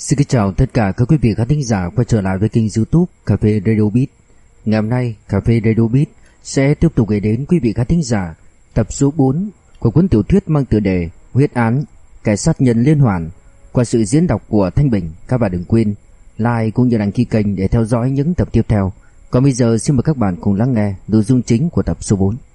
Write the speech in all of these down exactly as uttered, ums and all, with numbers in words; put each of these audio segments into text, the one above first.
Xin kính chào tất cả các quý vị khán thính giả quay trở lại với kênh YouTube Cà phê Radio Beat. Ngày hôm nay, Cà phê Radio Beat sẽ tiếp tục gửi đến quý vị khán thính giả tập số bốn của cuốn tiểu thuyết mang tựa đề Huyết án, kẻ sát nhân liên hoàn qua sự diễn đọc của Thanh Bình. Các bạn đừng quên like cũng như đăng ký kênh để theo dõi những tập tiếp theo. Còn bây giờ xin mời các bạn cùng lắng nghe nội dung chính của tập số bốn.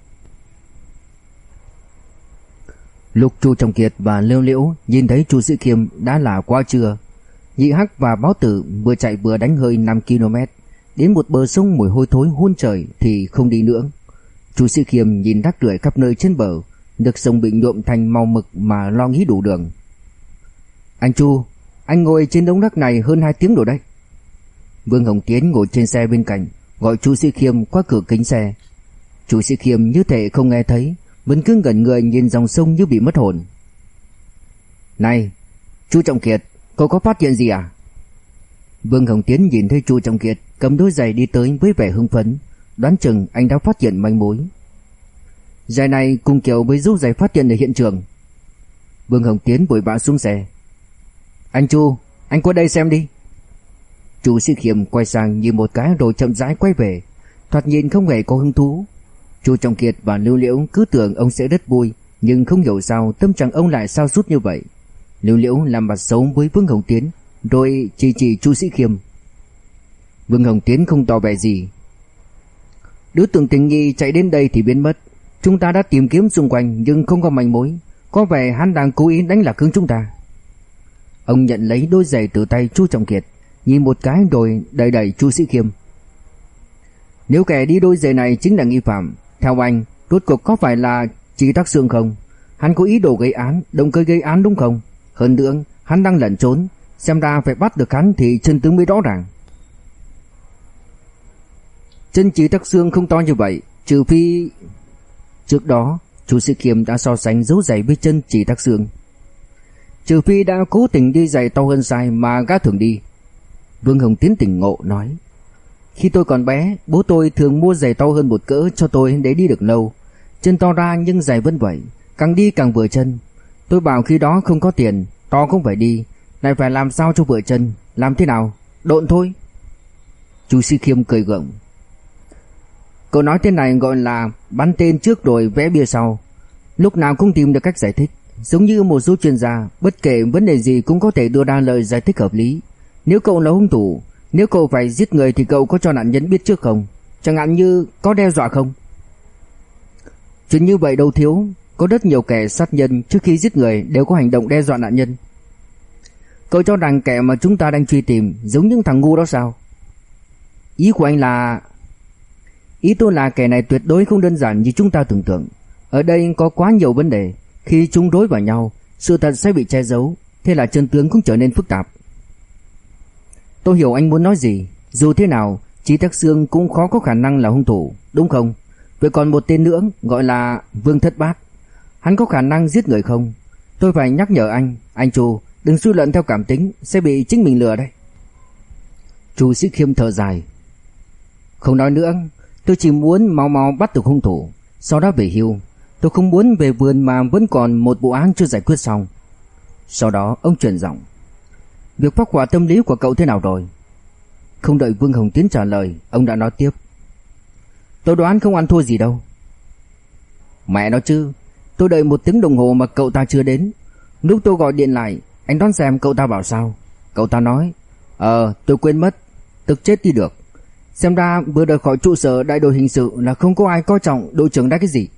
Lúc Chu Trọng Kiệt và Liễu Liễu nhìn thấy Chu Sĩ Khiêm đã là quá trưa. Nhị Hắc và Báo Tử vừa chạy vừa đánh hơi năm ki lô mét đến một bờ sông mùi hôi thối hun trời thì không đi nữa. Chu Sĩ Khiêm nhìn rác rưởi khắp nơi trên bờ, nước sông bị nhuộm thành màu mực mà lo nghĩ đủ đường. Anh Chu, anh ngồi trên đống rác này hơn hai tiếng rồi đấy. Vương Hồng Tiến ngồi trên xe bên cạnh, gọi Chu Sĩ Khiêm qua cửa kính xe. Chu Sĩ Khiêm như thể không nghe thấy, vẫn cứ ngẩn người nhìn dòng sông như bị mất hồn. Này, Chu Trọng Kiệt, cậu có phát hiện gì à? Vương Hồng Tiến nhìn thấy Chu Trọng Kiệt cầm đôi giày đi tới với vẻ hưng phấn, đoán chừng anh đã phát hiện manh mối. Giày này cùng kiểu với dấu giày phát hiện ở hiện trường. Vương Hồng Tiến vội vã xuống xe. Anh Chu, anh qua đây xem đi. Chu Sĩ Khiêm quay sang nhìn một cái rồi chậm rãi quay về, thoạt nhìn không hề có hứng thú. Chu Trọng Kiệt và Liễu Liễu cứ tưởng ông sẽ rất vui, nhưng không hiểu sao tâm trạng ông lại sao sút như vậy. Liễu Liễu làm mặt xấu với Vương Hồng Tiến, rồi chỉ chỉ Chu Sĩ Khiêm. Vương Hồng Tiến không tỏ vẻ gì. Đối tượng tình nghi chạy đến đây thì biến mất. Chúng ta đã tìm kiếm xung quanh nhưng không có manh mối. Có vẻ hắn đang cố ý đánh lạc hướng chúng ta. Ông nhận lấy đôi giày từ tay Chu Trọng Kiệt, nhìn một cái rồi đẩy đẩy Chu Sĩ Khiêm. Nếu kẻ đi đôi giày này chính là nghi phạm, theo anh, rốt cuộc có phải là Chỉ Tắc Xương không? Hắn có ý đồ gây án, động cơ gây án đúng không? Hơn nữa, hắn đang lẩn trốn, xem ra phải bắt được hắn thì chân tướng mới rõ ràng. Chân Chỉ Tắc Xương không to như vậy, trừ phi... Trước đó, Chu Sĩ Khiêm đã so sánh dấu giày với chân Chỉ Tắc Xương. Trừ phi đã cố tình đi giày to hơn size mà gã thường đi. Vương Hồng Tiến tỉnh ngộ nói. Khi tôi còn bé, bố tôi thường mua giày to hơn một cỡ cho tôi để đi được lâu. Chân to ra nhưng giày vẫn vậy, càng đi càng vừa chân. Tôi bảo khi đó không có tiền, to không phải đi, lại phải làm sao cho vừa chân, làm thế nào? Độn thôi. Chu Sĩ Khiêm cười gượng. Cậu nói thế này gọi là bắn tên trước rồi vẽ bia sau. Lúc nào cũng tìm được cách giải thích. Giống như một số chuyên gia, bất kể vấn đề gì cũng có thể đưa ra lời giải thích hợp lý. Nếu cậu là hung thủ, nếu cậu phải giết người thì cậu có cho nạn nhân biết trước không? Chẳng hạn như có đe dọa không? Chuyện như vậy đâu thiếu. Có rất nhiều kẻ sát nhân trước khi giết người đều có hành động đe dọa nạn nhân. Cậu cho rằng kẻ mà chúng ta đang truy tìm giống những thằng ngu đó sao? Ý của anh là... Ý tôi là kẻ này tuyệt đối không đơn giản như chúng ta tưởng tượng. Ở đây có quá nhiều vấn đề. Khi chúng rối vào nhau, sự thật sẽ bị che giấu, thế là chân tướng cũng trở nên phức tạp. Tôi hiểu anh muốn nói gì. Dù thế nào, Chỉ Tắc Xương cũng khó có khả năng là hung thủ, đúng không? Vậy còn một tên nữa gọi là Vương Thất Bát, hắn có khả năng giết người không? Tôi phải nhắc nhở anh, anh Chu, đừng suy luận theo cảm tính, sẽ bị chính mình lừa đấy. Chu Sĩ Khiêm thở dài. Không nói nữa, tôi chỉ muốn mau mau bắt được hung thủ, sau đó về hưu. Tôi không muốn về vườn mà vẫn còn một vụ án chưa giải quyết xong. Sau đó ông chuyển giọng. Việc phác họa tâm lý của cậu thế nào rồi? Không đợi Vương Hồng Tiến trả lời, ông đã nói tiếp. Tôi đoán không ăn thua gì đâu. Mẹ nó chứ, tôi đợi một tiếng đồng hồ mà cậu ta chưa đến. Lúc tôi gọi điện lại, anh đoán xem cậu ta bảo sao? Cậu ta nói, Ờ, tôi quên mất, tức chết đi được. Xem ra vừa rời khỏi trụ sở đại đội hình sự là không có ai coi trọng đội trưởng đã cái gì.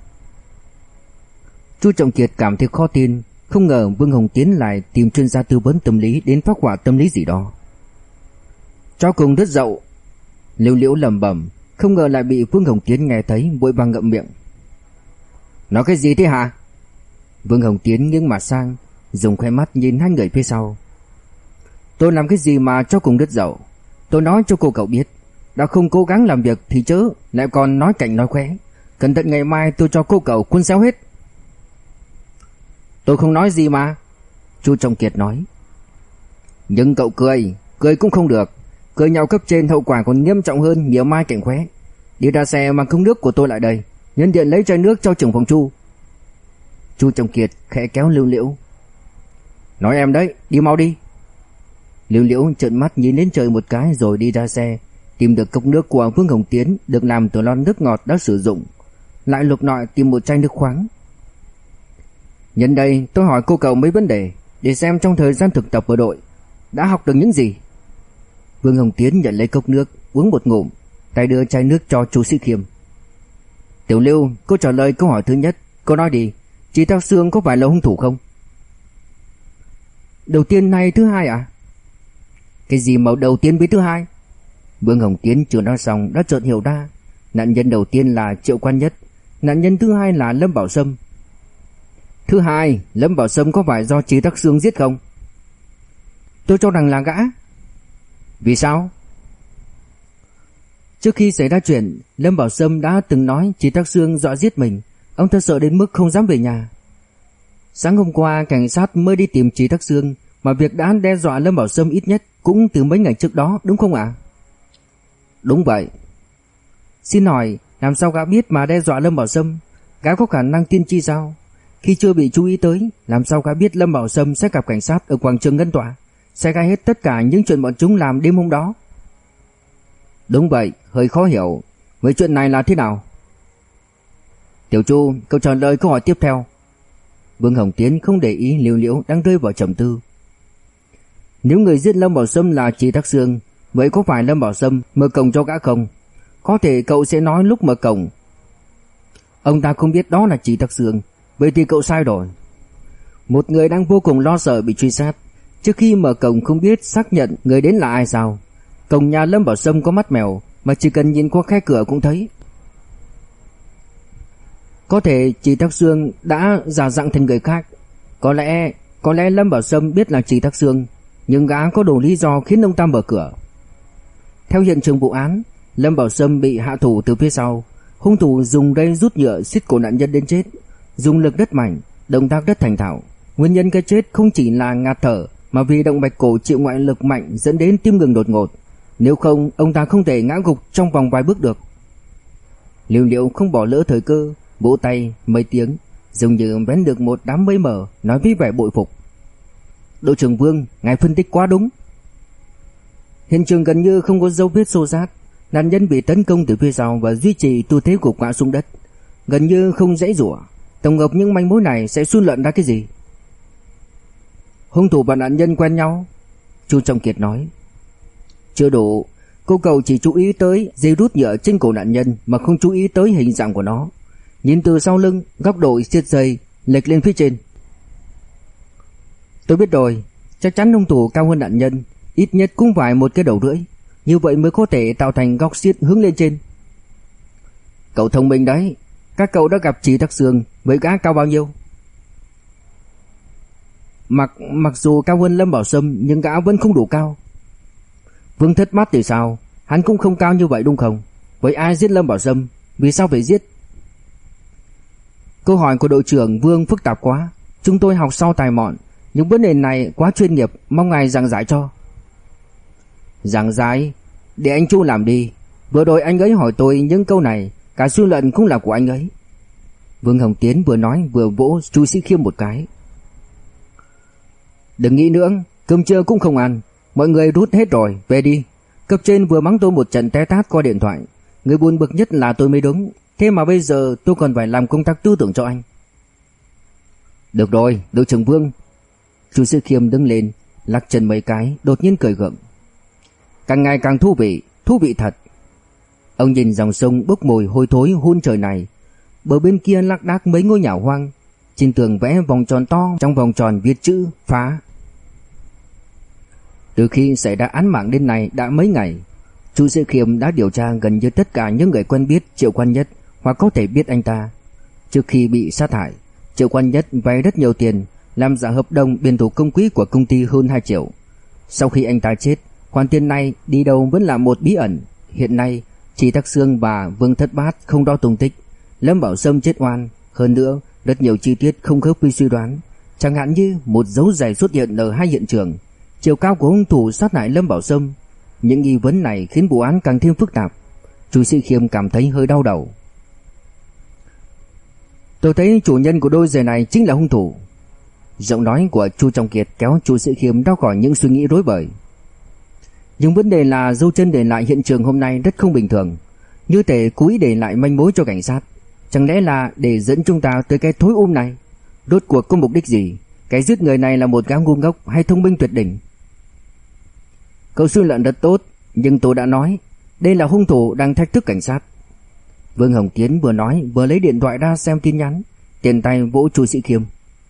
Chu Trọng Kiệt cảm thấy khó tin, không ngờ Vương Hồng Tiến lại tìm chuyên gia tư vấn tâm lý đến phác họa tâm lý gì đó. Cho cùng rất dậu. Liễu Liễu lẩm bẩm, không ngờ lại bị Vương Hồng Tiến nghe thấy, vội vàng ngậm miệng. Nói cái gì thế hả? Vương Hồng Tiến nghiêng mặt sang, dùng khóe mắt nhìn hai người phía sau. Tôi làm cái gì mà cho cùng rất dậu? Tôi nói cho cô cậu biết, đã không cố gắng làm việc thì chớ, lại còn nói cạnh nói khóe. Cẩn thận ngày mai tôi cho cô cậu quân xéo hết. Tôi không nói gì mà. Chu Trọng Kiệt nói. Nhưng cậu cười, cười cũng không được. Cười nhau cấp trên hậu quả còn nghiêm trọng hơn nhiều mai cảnh khóe. Đi ra xe mang cốc nước của tôi lại đây, nhân tiện lấy chai nước cho trưởng phòng Chu. Chu Trọng Kiệt khẽ kéo Liễu Liễu. Nói em đấy, đi mau đi. Liễu Liễu trợn mắt nhìn lên trời một cái rồi đi ra xe, tìm được cốc nước của Vương Hồng Tiến được làm từ lon nước ngọt đã sử dụng, lại lục lọi tìm một chai nước khoáng. Nhân đây tôi hỏi cô cậu mấy vấn đề để xem trong thời gian thực tập ở đội đã học được những gì. Vương Hồng Tiến nhận lấy cốc nước, uống một ngụm, tay đưa chai nước cho Chu Sĩ Khiêm. Tiểu Lưu, cô trả lời câu hỏi thứ nhất. Cô nói đi, Chỉ Thác Sương có phải là hung thủ không? Đầu tiên hay thứ hai à? Cái gì mà đầu tiên với thứ hai? Vương Hồng Tiến chưa nói xong đã chợt hiểu ra. Nạn nhân đầu tiên là Triệu Quan Nhất, nạn nhân thứ hai là Lâm Bảo Sâm. Thứ hai, Lâm Bảo Sâm có phải do Chỉ Thác Sương giết không? Tôi cho rằng là gã. Vì sao? Trước khi xảy ra chuyện, Lâm Bảo Sâm đã từng nói Chỉ Thác Sương dọa giết mình. Ông ta sợ đến mức không dám về nhà. Sáng hôm qua cảnh sát mới đi tìm Chỉ Thác Sương, mà việc đã đe dọa Lâm Bảo Sâm ít nhất cũng từ mấy ngày trước đó, đúng không ạ? Đúng vậy. Xin hỏi, làm sao gã biết mà đe dọa Lâm Bảo Sâm? Gã có khả năng tiên tri sao? Khi chưa bị chú ý tới, làm sao gã biết Lâm Bảo Sâm sẽ gặp cảnh sát ở quảng trường Ngân Tọa, sẽ gai hết tất cả những chuyện bọn chúng làm đêm hôm đó? Đúng vậy, hơi khó hiểu. Vậy chuyện này là thế nào? Tiểu Chu, cậu trả lời câu hỏi tiếp theo. Vương Hồng Tiến không để ý Liễu Liễu đang rơi vào trầm tư. Nếu người giết Lâm Bảo Sâm là Chỉ Thác Sương, vậy có phải Lâm Bảo Sâm mở cổng cho gã không? Có thể cậu sẽ nói lúc mở cổng ông ta không biết đó là Chỉ Thác Sương, vậy thì cậu sai rồi. Một người đang vô cùng lo sợ bị truy sát, trước khi mở cổng không biết xác nhận người đến là ai sao? Cổng nhà Lâm Bảo Sâm có mắt mèo, mà chỉ cần nhìn qua khe cửa cũng thấy. Có thể Chỉ Thác Sương đã giả dạng thành người khác. Có lẽ Có lẽ Lâm Bảo Sâm biết là Chỉ Thác Sương, nhưng gã có đủ lý do khiến ông ta mở cửa. Theo hiện trường vụ án, Lâm Bảo Sâm bị hạ thủ từ phía sau. Hung thủ dùng dây rút nhựa siết cổ nạn nhân đến chết, dùng lực rất mạnh, động tác rất thành thạo. Nguyên nhân cái chết không chỉ là ngạt thở, mà vì động mạch cổ chịu ngoại lực mạnh dẫn đến tim ngừng đột ngột. Nếu không, ông ta không thể ngã gục trong vòng vài bước được. Liễu Liễu không bỏ lỡ thời cơ, vỗ tay mấy tiếng, dường như vén được một đám mây mờ, nói với vẻ bội phục. Đội trưởng Vương, ngài phân tích quá đúng. Hiện trường gần như không có dấu vết xô xát, nạn nhân bị tấn công từ phía sau và duy trì tư thế gục ngã xuống đất, gần như không giãy giụa. Tổng hợp những manh mối này sẽ suy luận ra cái gì? Hung thủ và nạn nhân quen nhau? Chu Trọng Kiệt nói. Chưa đủ, cô cậu chỉ chú ý tới dây rút nhựa trên cổ nạn nhân mà không chú ý tới hình dạng của nó. Nhìn từ sau lưng, góc độ siết dây lệch lên phía trên. Tôi biết rồi, chắc chắn hung thủ cao hơn nạn nhân, ít nhất cũng phải một cái đầu rưỡi, như vậy mới có thể tạo thành góc siết hướng lên trên. Cậu thông minh đấy. Các cậu đã gặp Chỉ Thác Sương, với gã cao bao nhiêu? Mặc mặc dù cao hơn Lâm Bảo Sâm, nhưng gã vẫn không đủ cao. Vương Thất Mắt thì sao? Hắn cũng không cao như vậy đúng không? Vậy ai giết Lâm Bảo Sâm? Vì sao phải giết? Câu hỏi của đội trưởng Vương phức tạp quá. Chúng tôi học sau tài mọn, những vấn đề này quá chuyên nghiệp, mong ngài giảng giải cho. Giảng giải? Để anh Chu làm đi. Vừa rồi anh ấy hỏi tôi những câu này, cả suy luận cũng là của anh ấy. Vương Hồng Tiến vừa nói vừa vỗ Chu Sĩ Khiêm một cái. Đừng nghĩ nữa, cơm trưa cũng không ăn, mọi người rút hết rồi, về đi. Cấp trên vừa mắng tôi một trận té tát qua điện thoại, người buồn bực nhất là tôi mới đúng, thế mà bây giờ tôi còn phải làm công tác tư tưởng cho anh. Được rồi, đội trưởng Vương. Chu Sĩ Khiêm đứng lên, lắc chân mấy cái, đột nhiên cười gượng. Càng ngày càng thú vị, thú vị thật. Ông nhìn dòng sông bốc mùi hôi thối hun trời này, bờ bên kia lác đác mấy ngôi nhà hoang, trên tường vẽ vòng tròn to, trong vòng tròn viết chữ phá. Từ khi xảy ra án mạng đến nay đã mấy ngày, Chu Sĩ Khiêm đã điều tra gần như tất cả những người quen biết Triệu Quan Nhất hoặc có thể biết anh ta. Trước khi bị sát hại, Triệu Quan Nhất vay rất nhiều tiền, làm giả hợp đồng biên thủ công quỹ của công ty hơn hai triệu. Sau khi anh ta chết, khoản tiền này đi đâu vẫn là một bí ẩn. Hiện nay, Chỉ Thác Sương và Vương Thất Bát không rõ tung tích, Lâm Bảo Sâm chết oan. Hơn nữa, rất nhiều chi tiết không khớp với suy đoán, chẳng hạn như một dấu giày xuất hiện ở hai hiện trường, chiều cao của hung thủ sát hại Lâm Bảo Sâm. Những nghi vấn này khiến vụ án càng thêm phức tạp. Chu Sĩ Khiêm cảm thấy hơi đau đầu. Tôi thấy chủ nhân của đôi giày này chính là hung thủ. Giọng nói của Chu Trọng Kiệt kéo Chu Sĩ Khiêm ra khỏi những suy nghĩ rối bời. Nhưng vấn đề là dấu chân để lại hiện trường hôm nay rất không bình thường. Như thể cố ý để lại manh mối cho cảnh sát. Chẳng lẽ là để dẫn chúng ta tới cái thối um này? Rốt cuộc có mục đích gì? Cái giết người này là một gã ngu ngốc hay thông minh tuyệt đỉnh? Cậu suy luận rất tốt, nhưng tôi đã nói đây là hung thủ đang thách thức cảnh sát. Vương Hồng Tiến vừa nói vừa lấy điện thoại ra xem tin nhắn, tiền tay vỗ Chu Sĩ Khiêm.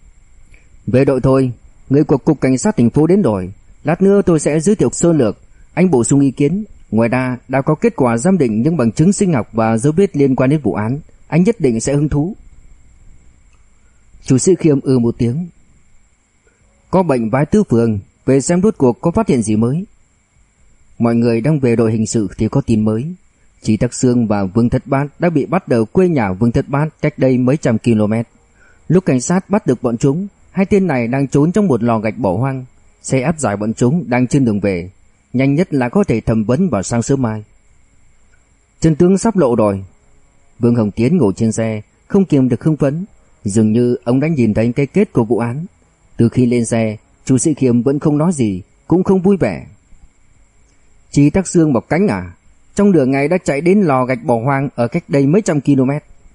Về đội thôi, người của cục cảnh sát thành phố đến rồi, lát nữa tôi sẽ giới thiệu sơ lược, anh bổ sung ý kiến. Ngoài ra đã có kết quả giám định những bằng chứng sinh học và dấu vết liên quan đến vụ án, anh nhất định sẽ hứng thú. Chu Sĩ Khiêm ừ một tiếng. Có bệnh vái tứ phường, về xem rốt cuộc có phát hiện gì mới. Mọi người đang về đội hình sự thì có tin mới. Chỉ Tắc Xương và Vương Thất Bát đã bị bắt ở quê nhà Vương Thất Bát cách đây mấy trăm km. Lúc cảnh sát bắt được bọn chúng, hai tên này đang trốn trong một lò gạch bỏ hoang. Xe áp giải bọn chúng đang trên đường về, nhanh nhất là có thể thẩm vấn vào sáng sớm mai. Chân tướng sắp lộ rồi. Vương Hồng Tiến ngồi trên xe, không kiềm được hưng phấn, dường như ông đã nhìn thấy cái kết của vụ án. Từ khi lên xe, Chu Sĩ Khiêm vẫn không nói gì, cũng không vui vẻ. Chỉ Tắc Xương bọc cánh à? Trong nửa ngày đã chạy đến lò gạch bỏ hoang ở cách đây mấy trăm km.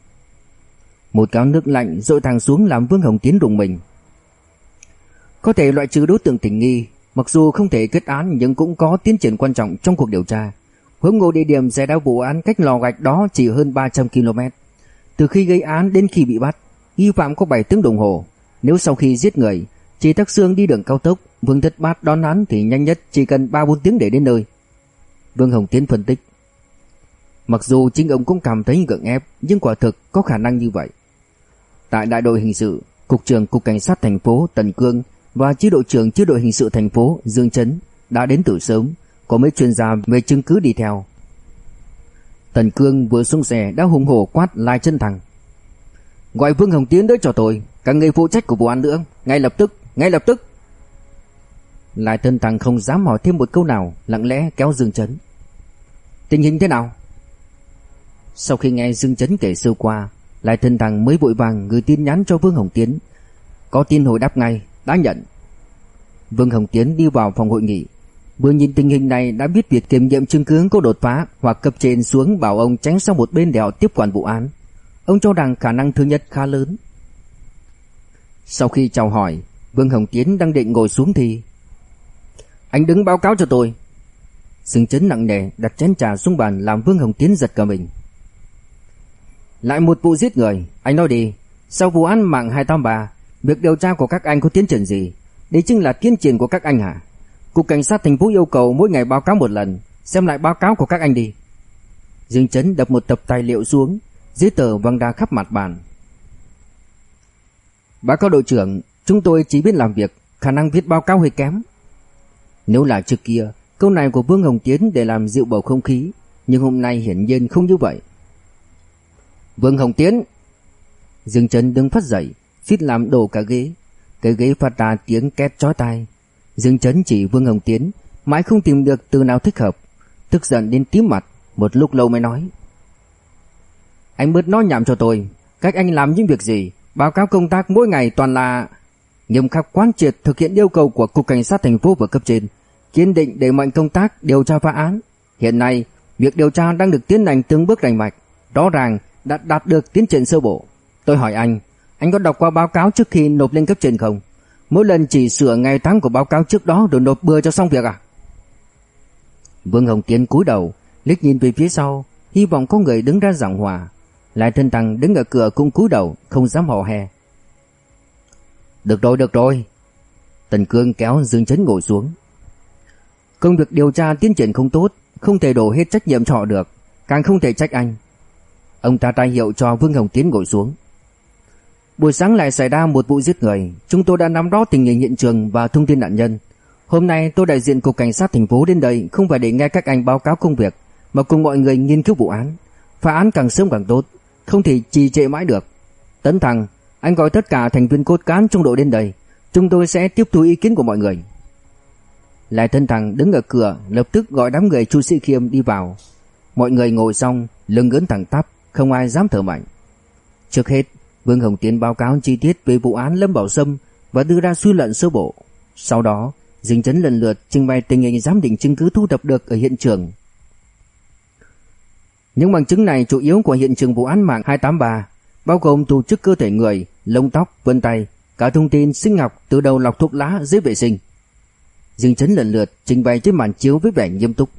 Một gáo nước lạnh dội thẳng xuống làm Vương Hồng Tiến rùng mình. Có thể loại trừ đối tượng tình nghi, mặc dù không thể kết án nhưng cũng có tiến triển quan trọng trong cuộc điều tra. Huống hồ địa điểm xảy ra vụ án cách lò gạch đó chỉ hơn ba trăm ki lô mét. Từ khi gây án đến khi bị bắt, nghi phạm có bảy tiếng đồng hồ. Nếu sau khi giết người, Chỉ Tắc Xương đi đường cao tốc, Vương Thất Bát đón hắn thì nhanh nhất chỉ cần ba bốn tiếng để đến nơi. Vương Hồng Tiến phân tích. Mặc dù chính ông cũng cảm thấy gượng ép, nhưng quả thực có khả năng như vậy. Tại đại đội hình sự, cục trưởng cục cảnh sát thành phố Tần Cương và chi đội trưởng chi đội hình sự thành phố Dương Chấn đã đến từ sớm, có mấy chuyên gia về chứng cứ đi theo. Tần Cương vừa xuống xe đã hùng hổ quát Lai Chân Thằng. Gọi Vương Hồng Tiến tới cho tôi, cả người phụ trách của vụ án nữa, ngay lập tức, ngay lập tức. Lai Chân Thằng không dám hỏi thêm một câu nào, lặng lẽ kéo Dương Chấn. Tình hình thế nào? Sau khi nghe Dương Chấn kể sơ qua, Lai Chân Thằng mới vội vàng gửi tin nhắn cho Vương Hồng Tiến. Có tin hồi đáp ngay, đã nhận. Vương Hồng Tiến đi vào phòng hội nghị, vừa nhìn tình hình này đã biết việc kiểm nghiệm chứng cứ có đột phá, hoặc cấp trên xuống bảo ông tránh sang một bên để họ tiếp quản vụ án. Ông cho rằng khả năng thứ nhất khá lớn. Sau khi chào hỏi, Vương Hồng Tiến đang định ngồi xuống thì anh đứng báo cáo cho tôi. Dương Chấn nặng nề đặt chén trà xuống bàn làm Vương Hồng Tiến giật cả mình. Lại một vụ giết người, anh nói đi. Sau vụ án mạng hai tám ba, việc điều tra của các anh có tiến triển gì? Đây chính là tiến triển của các anh hả? Cục cảnh sát thành phố yêu cầu mỗi ngày báo cáo một lần. Xem lại báo cáo của các anh đi. Dương Chấn đập một tập tài liệu xuống, giấy tờ văng ra khắp mặt bàn. Báo cáo đội trưởng, chúng tôi chỉ biết làm việc, khả năng viết báo cáo hơi kém. Nếu là trước kia, câu này của Vương Hồng Tiến để làm dịu bầu không khí, nhưng hôm nay hiển nhiên không như vậy. Vương Hồng Tiến! Dương Chấn đứng phát dậy, suýt làm đổ cả ghế. Cái ghế phát ra tiếng két chói tai. Dương Chấn chỉ Vương Hồng Tiến, mãi không tìm được từ nào thích hợp, tức giận đến tím mặt, một lúc lâu mới nói. Anh bớt nói nhảm cho tôi, cách anh làm những việc gì, báo cáo công tác mỗi ngày toàn là nghiêm khắc quán triệt thực hiện yêu cầu của cục cảnh sát thành phố và cấp trên, kiên định đẩy mạnh công tác điều tra phá án. Hiện nay, việc điều tra đang được tiến hành từng bước rành mạch, rõ ràng đã đạt được tiến triển sơ bộ. Tôi hỏi anh, anh có đọc qua báo cáo trước khi nộp lên cấp trên không? Mỗi lần chỉ sửa ngày tháng của báo cáo trước đó rồi nộp bừa cho xong việc à? Vương Hồng Tiến cúi đầu, liếc nhìn về phía sau, hy vọng có người đứng ra giảng hòa. Lại Chân Thằng đứng ở cửa cũng cúi đầu, không dám hò hè. Được rồi, được rồi. Tần Cương kéo Dương Chấn ngồi xuống. Công việc điều tra tiến triển không tốt, không thể đổ hết trách nhiệm cho họ được, càng không thể trách anh. Ông ta ra hiệu cho Vương Hồng Tiến ngồi xuống. Buổi sáng lại xảy ra một vụ giết người, chúng tôi đã nắm rõ tình hình hiện trường và thông tin nạn nhân. Hôm nay tôi đại diện cục cảnh sát thành phố đến đây không phải để nghe các anh báo cáo công việc, mà cùng mọi người nghiên cứu vụ án. Phá án càng sớm càng tốt, không thể trì trệ mãi được. Tấn Thằng, anh gọi tất cả thành viên cốt cán trong đội đến đây, chúng tôi sẽ tiếp thu ý kiến của mọi người. Lại Tấn Thằng đứng ở cửa, lập tức gọi đám người Chu Sĩ Khiêm đi vào. Mọi người ngồi xong, lưng ớn thẳng tắp, không ai dám thở mạnh. Trước hết, Vương Hồng Tiến báo cáo chi tiết về vụ án Lâm Bảo Sâm và đưa ra suy luận sơ bộ. Sau đó, Dương Chấn lần lượt trình bày tình hình giám định chứng cứ thu thập được ở hiện trường. Những bằng chứng này chủ yếu của hiện trường vụ án mạng hai tám ba, bao gồm tổ chức cơ thể người, lông tóc, vân tay, cả thông tin sinh học từ đầu lọc thuốc lá dưới vệ sinh. Dương Chấn lần lượt trình bày trên màn chiếu với vẻ nghiêm túc.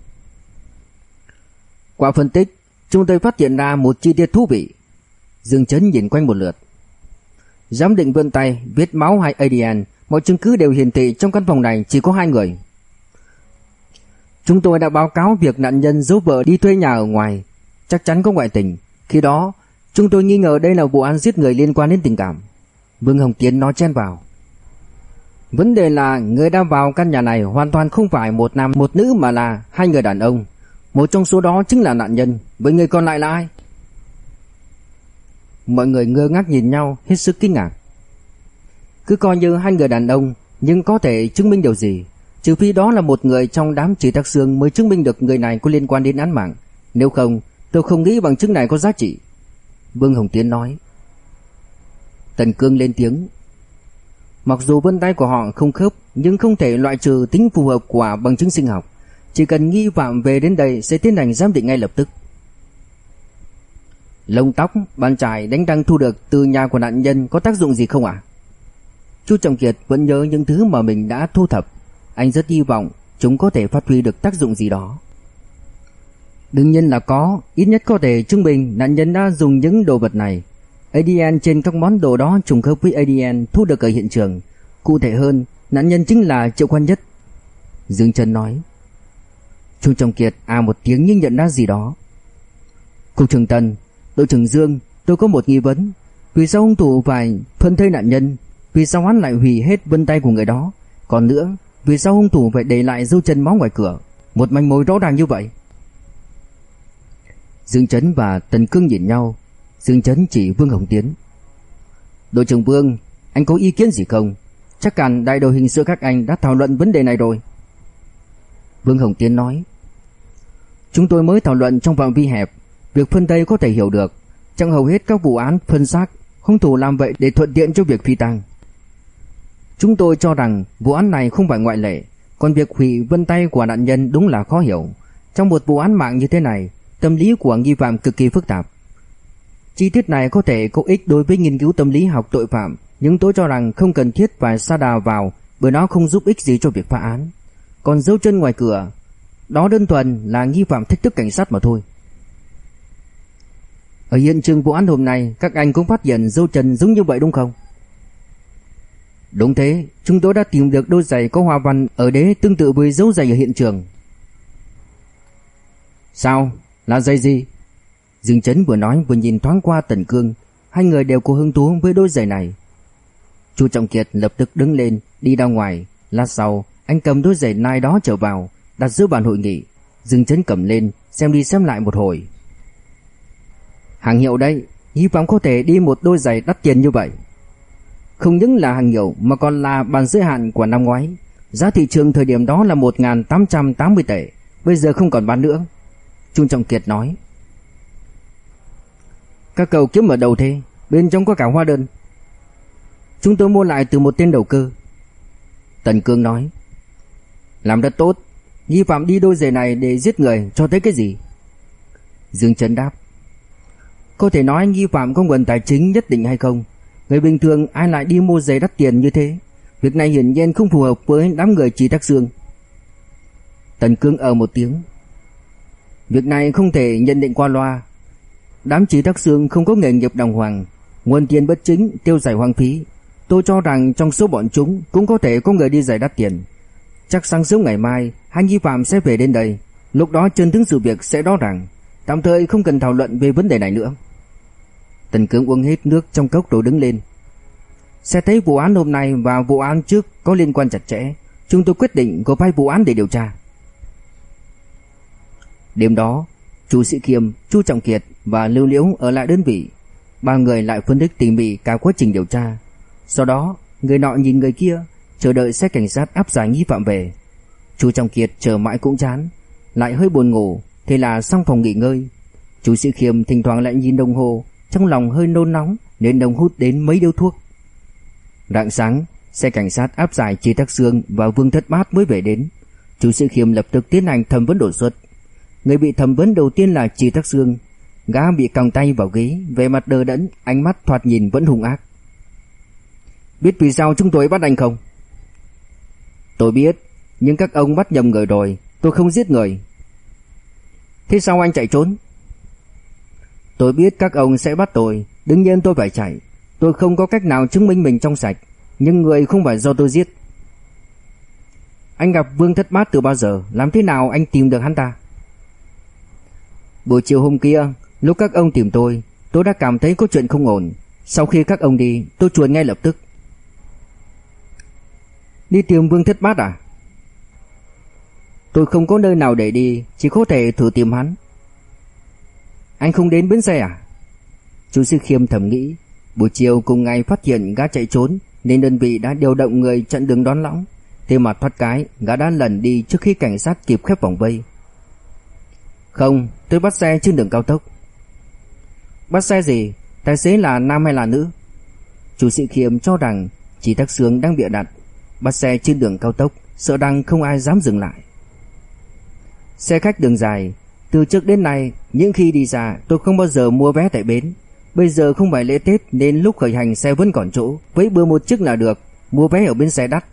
Qua phân tích, chúng tôi phát hiện ra một chi tiết thú vị. Dương Chấn nhìn quanh một lượt. Giám định vân tay, vết máu hay a đê en, mọi chứng cứ đều hiển thị trong căn phòng này chỉ có hai người. Chúng tôi đã báo cáo việc nạn nhân giấu vợ đi thuê nhà ở ngoài, chắc chắn có ngoại tình. Khi đó, chúng tôi nghi ngờ đây là vụ án giết người liên quan đến tình cảm. Vương Hồng Tiến nói chen vào. Vấn đề là người đã vào căn nhà này hoàn toàn không phải một nam một nữ mà là hai người đàn ông. Một trong số đó chính là nạn nhân, vậy người còn lại là ai? Mọi người ngơ ngác nhìn nhau, hết sức kinh ngạc. Cứ coi như hai người đàn ông, nhưng có thể chứng minh điều gì? Trừ phi đó là một người trong đám Chỉ Tắc Xương mới chứng minh được người này có liên quan đến án mạng. Nếu không, tôi không nghĩ bằng chứng này có giá trị. Vương Hồng Tiến nói. Tần Cương lên tiếng. Mặc dù vân tay của họ không khớp, nhưng không thể loại trừ tính phù hợp của bằng chứng sinh học. Chỉ cần nghi phạm về đến đây sẽ tiến hành giám định ngay lập tức. Lông tóc, bàn chải, đánh răng thu được từ nhà của nạn nhân có tác dụng gì không ạ? À? Chu Trọng Kiệt vẫn nhớ những thứ mà mình đã thu thập. Anh rất hy vọng chúng có thể phát huy được tác dụng gì đó. Đương nhiên là có, ít nhất có thể chứng minh nạn nhân đã dùng những đồ vật này. a đê en trên các món đồ đó trùng khớp với a đê en thu được ở hiện trường. Cụ thể hơn, nạn nhân chính là Triệu Quan Nhất. Dương Trân nói. Chu Trọng Kiệt à một tiếng nhưng nhận ra gì đó. Cục trưởng Tần, đội trưởng Dương, tôi có một nghi vấn. Vì sao hung thủ phải phân thây nạn nhân? Vì sao hắn lại hủy hết vân tay của người đó? Còn nữa, vì sao hung thủ phải để lại dấu chân máu ngoài cửa? Một manh mối rõ ràng như vậy. Dương Chấn và Tần Cương nhìn nhau. Dương Chấn chỉ Vương Hồng Tiến. Đội trưởng Vương, anh có ý kiến gì không? Chắc hẳn đại đội hình sự các anh đã thảo luận vấn đề này rồi. Vương Hồng Tiến nói. Chúng tôi mới thảo luận trong phạm vi hẹp. Việc phân thây có thể hiểu được. Trong hầu hết các vụ án phân xác, hung thủ làm vậy để thuận tiện cho việc phi tang. Chúng tôi cho rằng vụ án này không phải ngoại lệ. Còn việc hủy vân tay của nạn nhân đúng là khó hiểu. Trong một vụ án mạng như thế này, tâm lý của nghi phạm cực kỳ phức tạp. Chi tiết này có thể có ích đối với nghiên cứu tâm lý học tội phạm, nhưng tôi cho rằng không cần thiết phải sa đà vào, bởi nó không giúp ích gì cho việc phá án. Còn dấu chân ngoài cửa, đó đơn thuần là nghi phạm thách thức cảnh sát mà thôi. Ở hiện trường vụ án hôm nay, các anh cũng phát hiện dấu chân giống như vậy đúng không? Đúng thế, chúng tôi đã tìm được đôi giày có hoa văn ở đế tương tự với dấu giày ở hiện trường. Sao? Là giày gì? Dương Chấn vừa nói vừa nhìn thoáng qua Tần Cương. Hai người đều có hứng thú với đôi giày này. Chu Trọng Kiệt lập tức đứng lên đi ra ngoài. Lát sau anh cầm đôi giày Nike đó trở vào, đặt giữa bàn hội nghị. Dương Chấn cầm lên xem đi xem lại một hồi. Hàng hiệu đây, hy vọng có thể đi một đôi giày đắt tiền như vậy. Không những là hàng hiệu mà còn là bản giới hạn của năm ngoái. Giá thị trường thời điểm đó là một nghìn tám trăm tám mươi tệ, bây giờ không còn bán nữa. Chu Trọng Kiệt nói. Các cậu kiếm ở đâu thế? Bên trong có cả hóa đơn. Chúng tôi mua lại từ một tên đầu cơ. Tần Cương nói. Làm rất tốt. Nghi phạm đi đôi giày này để giết người cho thấy cái gì? Dương Chấn đáp. Có thể nói nghi phạm có nguồn tài chính nhất định hay không? Người bình thường ai lại đi mua giày đắt tiền như thế? Việc này hiển nhiên không phù hợp với đám người Chỉ Tắc Xương. Tần Cương ờ một tiếng. Việc này không thể nhận định qua loa. Đám Chỉ Tắc Xương không có nghề nghiệp đàng hoàng, nguồn tiền bất chính tiêu xài hoang phí. Tôi cho rằng trong số bọn chúng cũng có thể có người đi giày đắt tiền. Chắc sáng sớm ngày mai hai nghi phạm sẽ về đến đây. Lúc đó chân tướng sự việc sẽ rõ ràng. Tạm thời không cần thảo luận về vấn đề này nữa. Tần Cương uống hết nước trong cốc rồi đứng lên. Sẽ thấy vụ án hôm nay và vụ án trước có liên quan chặt chẽ. Chúng tôi quyết định gộp hai vụ án để điều tra. Đêm đó, Chu Sĩ Kiêm, Chu Trọng Kiệt và Lưu Liễu ở lại đơn vị. Ba người lại phân tích tỉ mỉ cả quá trình điều tra. Sau đó, người nọ nhìn người kia, chờ đợi xe cảnh sát áp giải nghi phạm về. Chu Trọng Kiệt chờ mãi cũng chán, lại hơi buồn ngủ, thế là xong phòng nghỉ ngơi. Chu Sĩ Kiêm thỉnh thoảng lại nhìn đồng hồ, trong lòng hơi nôn nóng nên đồng hút đến mấy điếu thuốc. Rạng sáng, Xe cảnh sát áp giải Chỉ Tắc Xương và Vương Thất Bát mới về đến. Chu Sĩ Khiêm lập tức tiến hành thẩm vấn đột xuất. Người bị thẩm vấn đầu tiên là Chỉ Tắc Xương. Gã bị còng tay vào ghế, vẻ mặt đờ đẫn, ánh mắt thoạt nhìn vẫn hung ác. Biết vì sao chúng tôi bắt anh không? Tôi biết, nhưng các ông bắt nhầm người rồi. Tôi không giết người. Thế sao anh chạy trốn? Tôi biết các ông sẽ bắt tôi, đương nhiên tôi phải chạy. Tôi không có cách nào chứng minh mình trong sạch, nhưng người không phải do tôi giết. Anh gặp Vương Thất Bát từ bao giờ? Làm thế nào anh tìm được hắn ta? Buổi chiều hôm kia, lúc các ông tìm tôi, tôi đã cảm thấy có chuyện không ổn. Sau khi các ông đi, tôi chuồn ngay lập tức. Đi tìm Vương Thất Bát à? Tôi không có nơi nào để đi, chỉ có thể thử tìm hắn. Anh không đến bến xe à? Chu Sĩ Khiêm thầm nghĩ. Buổi chiều cùng ngày phát hiện gã chạy trốn, nên đơn vị đã điều động người chặn đường đón lõng. Thế mà thoát cái, gã đã lẩn đi trước khi cảnh sát kịp khép vòng vây. Không, tôi bắt xe trên đường cao tốc. Bắt xe gì? Tài xế là nam hay là nữ? Chu Sĩ Khiêm cho rằng Chỉ Tắc Xương đang bịa đặt. Bắt xe trên đường cao tốc, sợ rằng không ai dám dừng lại. Xe khách đường dài. Từ trước đến nay, những khi đi xa tôi không bao giờ mua vé tại bến. Bây giờ không phải lễ Tết nên lúc khởi hành xe vẫn còn chỗ, với bừa một chiếc là được. Mua vé ở bến xe đắt.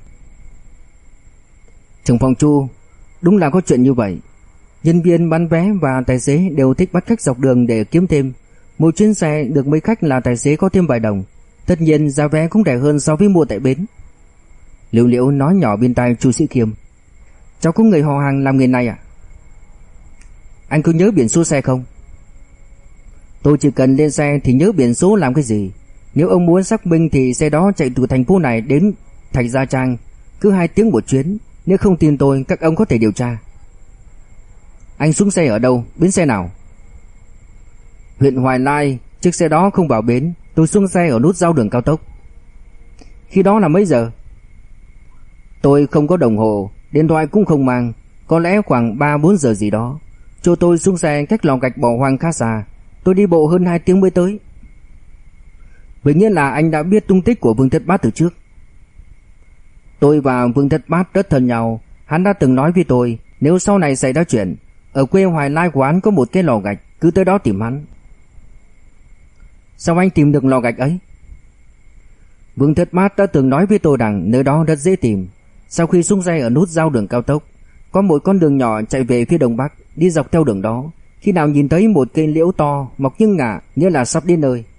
Trưởng phòng Chu, đúng là có chuyện như vậy. Nhân viên bán vé và tài xế đều thích bắt khách dọc đường để kiếm thêm. Một chuyến xe được mấy khách là tài xế có thêm vài đồng. Tất nhiên giá vé cũng rẻ hơn so với mua tại bến. Liễu Liễu nói nhỏ bên tai Chu Sĩ Khiêm. Cháu có người họ hàng làm nghề này à? Anh có nhớ biển số xe không? Tôi chỉ cần lên xe thì nhớ biển số làm cái gì? Nếu ông muốn xác minh thì xe đó chạy từ thành phố này đến Thạch Gia Trang, cứ hai tiếng một chuyến. Nếu không tin tôi, các ông có thể điều tra. Anh xuống xe ở đâu? Bến xe nào? Huyện Hoài Lai. Chiếc xe đó không vào bến. Tôi xuống xe ở nút giao đường cao tốc. Khi đó là mấy giờ? Tôi không có đồng hồ, điện thoại cũng không mang. Có lẽ khoảng ba bốn giờ gì đó. Chỗ tôi xuống xe cách lò gạch bỏ hoang khá xa. Tôi đi bộ hơn hai tiếng mới tới. Vậy nghĩa là anh đã biết tung tích của Vương Thất Bát từ trước. Tôi và Vương Thất Bát rất thân nhau. Hắn đã từng nói với tôi, nếu sau này xảy ra chuyện, ở quê Hoài Lai của hắn có một cái lò gạch, cứ tới đó tìm hắn. Sao anh tìm được lò gạch ấy? Vương Thất Bát đã từng nói với tôi rằng nơi đó rất dễ tìm. Sau khi xuống xe ở nút giao đường cao tốc, có một con đường nhỏ chạy về phía đông bắc, đi dọc theo đường đó. Khi nào nhìn thấy một cây liễu to mọc như ngả, nghĩa là sắp đến nơi.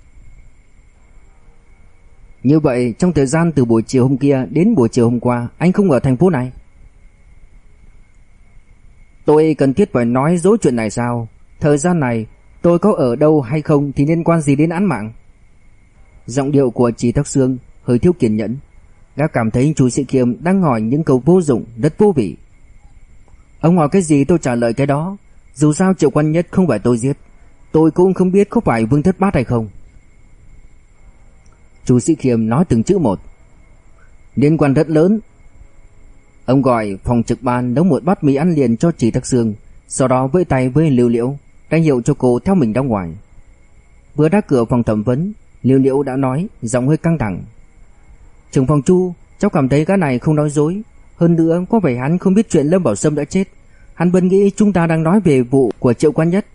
Như vậy, trong thời gian từ buổi chiều hôm kia đến buổi chiều hôm qua, anh không ở thành phố này. Tôi cần thiết phải nói dối chuyện này sao? Thời gian này, tôi có ở đâu hay không thì liên quan gì đến án mạng? Giọng điệu của Chỉ Tắc Xương hơi thiếu kiên nhẫn. Gã cảm thấy Chu Sĩ Khiêm đang hỏi những câu vô dụng, rất vô vị. Ông hỏi cái gì tôi trả lời cái đó. Dù sao Triệu Quan Nhất không phải tôi giết. Tôi cũng không biết có phải Vương Thất Bát hay không. Chu Sĩ Khiêm nói từng chữ một. Liên quan rất lớn. Ông gọi phòng trực ban nấu một bát mì ăn liền cho Chỉ Tắc Xương, sau đó vẫy tay với Liễu Liễu, ra hiệu cho cô theo mình ra ngoài. Vừa ra cửa phòng thẩm vấn, Liễu Liễu đã nói, giọng hơi căng thẳng. Trưởng phòng Chu, cháu cảm thấy cái này không nói dối. Hơn nữa có vẻ hắn không biết chuyện Lâm Bảo Sâm đã chết. Hắn vẫn nghĩ chúng ta đang nói về vụ của Triệu Quan Nhất.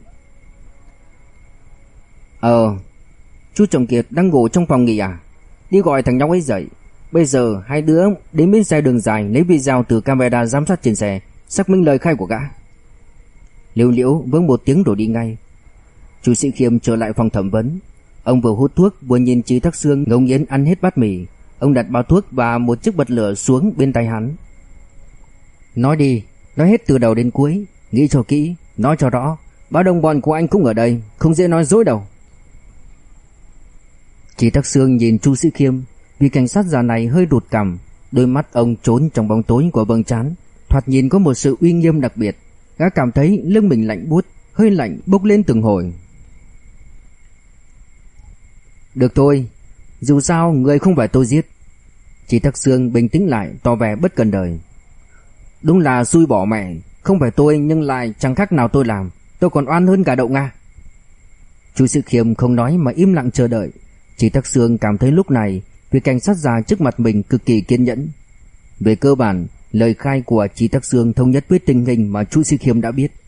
Ờ, chú Trọng Kiệt đang ngủ trong phòng nghỉ à? Đi gọi thằng nhóc ấy dậy. Bây giờ hai đứa đến bến xe đường dài lấy video từ camera giám sát trên xe, xác minh lời khai của gã. Liễu Liễu vâng một tiếng rồi đi ngay. Chu Sĩ Khiêm trở lại phòng thẩm vấn. Ông vừa hút thuốc vừa nhìn Chỉ Tắc Xương ngấu nghiến ăn hết bát mì. Ông đặt bao thuốc và một chiếc bật lửa xuống bên tay hắn. Nói đi, nói hết từ đầu đến cuối, nghĩ cho kỹ, nói cho rõ. Bao đồng bọn của anh cũng ở đây, không dễ nói dối đâu. Chỉ Tắc Xương nhìn Chu Sĩ Khiêm, vì cảnh sát già này hơi đụt cằm, đôi mắt ông trốn trong bóng tối của vầng trán, thoạt nhìn có một sự uy nghiêm đặc biệt. Gã cảm thấy lưng mình lạnh buốt, hơi lạnh bốc lên từng hồi. Được thôi, dù sao người không phải tôi giết. Chỉ Tắc Xương bình tĩnh lại, tỏ vẻ bất cần đời. Đúng là xui bỏ mẹ, không phải tôi nhưng lại chẳng khác nào tôi làm, tôi còn oan hơn cả đậu Nga. Chu Sĩ Khiêm không nói mà im lặng chờ đợi. Chỉ Tắc Xương cảm thấy lúc này Vì cảnh sát già trước mặt mình cực kỳ kiên nhẫn. Về cơ bản, lời khai của Chi Tắc Xương thống nhất với tình hình mà Chu Sĩ Khiêm đã biết.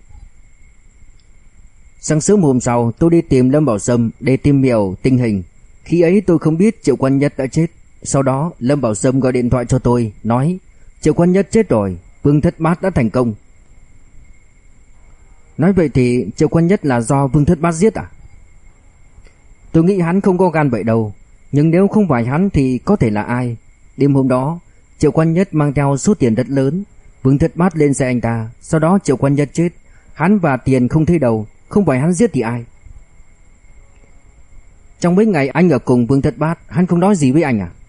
Sáng sớm hôm sau, tôi đi tìm Lâm Bảo Sâm để tìm hiểu tình hình. Khi ấy tôi không biết Triệu Quan Nhất đã chết. Sau đó Lâm Bảo Sâm gọi điện thoại cho tôi, nói Triệu Quan Nhất chết rồi, Vương Thất Bát đã thành công. Nói vậy thì Triệu Quan Nhất là do Vương Thất Bát giết à? Tôi nghĩ hắn không có gan vậy đâu. Nhưng nếu không phải hắn thì có thể là ai? Đêm hôm đó Triệu Quan Nhất mang theo số tiền rất lớn. Vương Thất Bát lên xe anh ta. Sau đó Triệu Quan Nhất chết. Hắn và tiền không thấy đâu. Không phải hắn giết thì ai? Trong mấy ngày anh ở cùng Vương Thất Bát, hắn không nói gì với anh à?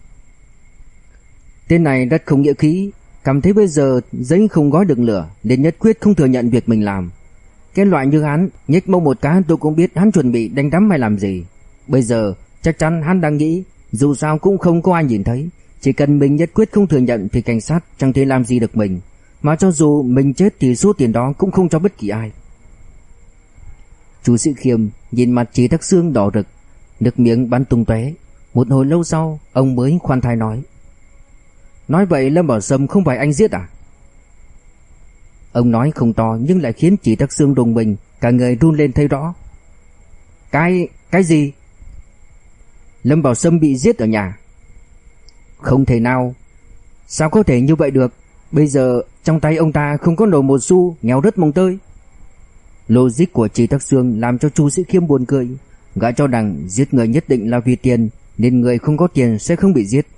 Tên này rất không nghĩa khí, cảm thấy bây giờ giấy không gói được lửa nên nhất quyết không thừa nhận việc mình làm. Cái loại như hắn, nhếch mông một cái tôi cũng biết hắn chuẩn bị đánh đấm hay làm gì. Bây giờ chắc chắn hắn đang nghĩ dù sao cũng không có ai nhìn thấy, chỉ cần mình nhất quyết không thừa nhận thì cảnh sát chẳng thể làm gì được mình. Mà cho dù mình chết thì số tiền đó cũng không cho bất kỳ ai. Chu Sĩ Khiêm nhìn mặt Chi Tắc Xương đỏ rực, nước miếng bắn tung tóe. Một hồi lâu sau ông mới khoan thai nói: Nói vậy Lâm Bảo Sâm không phải anh giết à? Ông nói không to nhưng lại khiến Chi Tắc Xương rùng mình, cả người run lên thấy rõ. Cái... cái gì? Lâm Bảo Sâm bị giết ở nhà? Không thể nào. Sao có thể như vậy được? Bây giờ trong tay ông ta không có nổi một xu, nghèo rất mồng tơi. Logic của Chi Tắc Xương làm cho Chu Sĩ Khiêm buồn cười. Gã cho rằng giết người nhất định là vì tiền, nên người không có tiền sẽ không bị giết.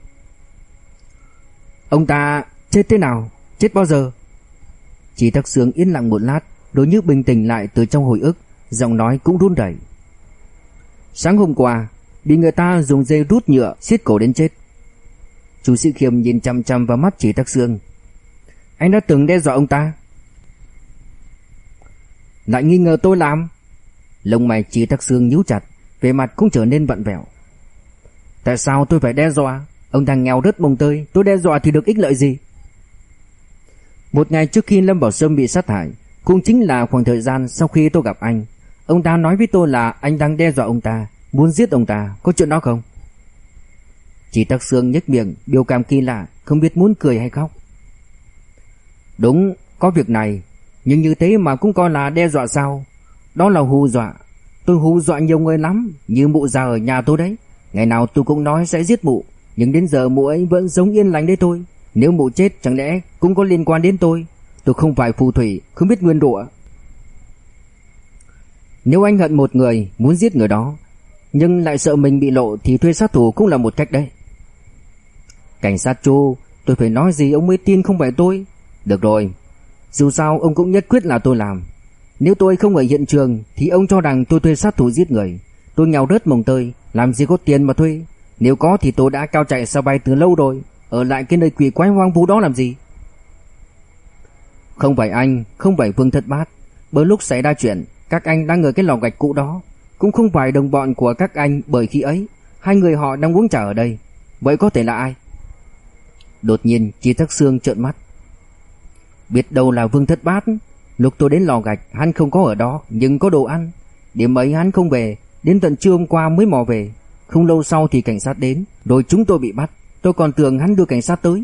Ông ta chết thế nào? Chết bao giờ? Chi Tắc Xương yên lặng một lát, rồi như bình tĩnh lại từ trong hồi ức, giọng nói cũng run rẩy. Sáng hôm qua, bị người ta dùng dây rút nhựa siết cổ đến chết. Chu Sĩ Khiêm nhìn chăm chăm vào mắt Chi Tắc Xương. Anh đã từng đe dọa ông ta? Lại nghi ngờ tôi làm? Lông mày Chi Tắc Xương nhíu chặt, vẻ mặt cũng trở nên vặn vẹo. Tại sao tôi phải đe dọa? Ông ta nghèo rất mồng tơi, tôi đe dọa thì được ích lợi gì? Một ngày trước khi Lâm Bảo Sâm bị sát hại, cũng chính là khoảng thời gian sau khi tôi gặp anh, ông ta nói với tôi là anh đang đe dọa ông ta, muốn giết ông ta, có chuyện đó không? Chi Tắc Xương nhếch miệng, biểu cảm kỳ lạ, không biết muốn cười hay khóc. Đúng, có việc này, nhưng như thế mà cũng coi là đe dọa sao? Đó là hù dọa. Tôi hù dọa nhiều người lắm, như mụ già ở nhà tôi đấy. Ngày nào tôi cũng nói sẽ giết mụ, nhưng đến giờ mụ ấy vẫn sống yên lành đấy thôi. Nếu mụ chết chẳng lẽ cũng có liên quan đến tôi? Tôi không phải phù thủy, không biết nguyên rủa. Nếu anh hận một người, muốn giết người đó, nhưng lại sợ mình bị lộ thì thuê sát thủ cũng là một cách đấy. Cảnh sát Chu, tôi phải nói gì ông mới tin không phải tôi? Được rồi, dù sao ông cũng nhất quyết là tôi làm. Nếu tôi không ở hiện trường thì ông cho rằng tôi thuê sát thủ giết người. Tôi nghèo rớt mồng tơi, làm gì có tiền mà thuê. Nếu có thì tôi đã cao chạy xa bay từ lâu rồi. Ở lại cái nơi quỷ quái hoang vu đó làm gì? Không phải anh, không phải Vương Thất Bát. Bởi lúc xảy ra chuyện, các anh đang ở cái lò gạch cũ đó. Cũng không phải đồng bọn của các anh, bởi khi ấy hai người họ đang uống trà ở đây. Vậy có thể là ai? Đột nhiên Chi Tắc Xương trợn mắt. Biết đâu là Vương Thất Bát. Lúc tôi đến lò gạch hắn không có ở đó, nhưng có đồ ăn. Điểm ấy hắn không về, đến tận trưa hôm qua mới mò về. Không lâu sau thì cảnh sát đến, rồi chúng tôi bị bắt. Tôi còn tưởng hắn đưa cảnh sát tới.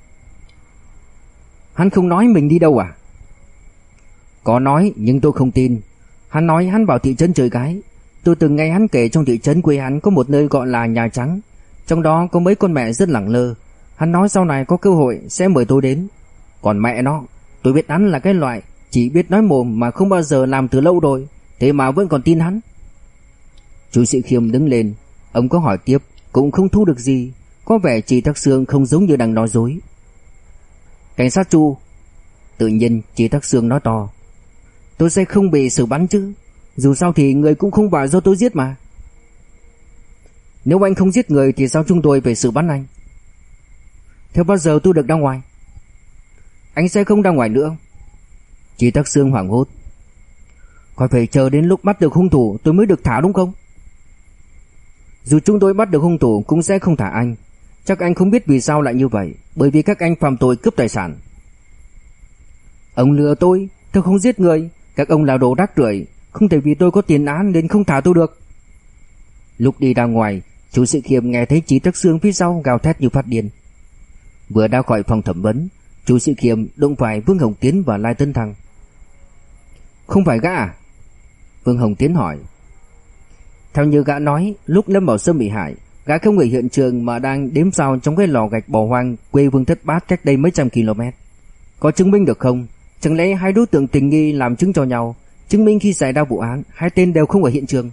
Hắn không nói mình đi đâu à? Có nói nhưng tôi không tin. Hắn nói hắn vào thị trấn chơi gái. Tôi từng nghe hắn kể trong thị trấn quê hắn có một nơi gọi là Nhà Trắng. Trong đó có mấy con mẹ rất lẳng lơ. Hắn nói sau này có cơ hội sẽ mời tôi đến. Còn mẹ nó, tôi biết hắn là cái loại chỉ biết nói mồm mà không bao giờ làm từ lâu rồi, thế mà vẫn còn tin hắn. Chu Sĩ Khiêm đứng lên. Ông có hỏi tiếp cũng không thu được gì. Có vẻ Chi Tắc Xương không giống như đang nói dối. Cảnh sát Chu. Tự nhiên Chi Tắc Xương nói to. Tôi sẽ không bị xử bắn chứ? Dù sao thì người cũng không phải do tôi giết mà. Nếu anh không giết người thì sao chúng tôi phải xử bắn anh? Theo bao giờ tôi được ra ngoài? Anh sẽ không ra ngoài nữa. Chi Tắc Xương hoảng hốt. Có phải chờ đến lúc bắt được hung thủ tôi mới được thả đúng không? Dù chúng tôi bắt được hung thủ cũng sẽ không thả anh. Chắc anh không biết vì sao lại như vậy. Bởi vì các anh phạm tội cướp tài sản. Ông lừa tôi. Tôi không giết người. Các ông là đồ rác rưởi. Không thể vì tôi có tiền án nên không thả tôi được. Lúc đi ra ngoài Chu Sĩ Khiêm nghe thấy Chỉ Tắc Xương phía sau gào thét như phát điên. Vừa ra khỏi phòng thẩm vấn, Chu Sĩ Khiêm đụng phải Vương Hồng Tiến và Lai Tân Thăng. Không phải gã à? Vương Hồng Tiến hỏi. Theo như gã nói, lúc Lâm Bảo Sâm bị hại, gã không ở hiện trường mà đang đếm sao trong cái lò gạch bỏ hoang quê Vương Thất Bát cách đây mấy trăm km. Có chứng minh được không? Chẳng lẽ hai đối tượng tình nghi làm chứng cho nhau, chứng minh khi xảy ra vụ án hai tên đều không ở hiện trường?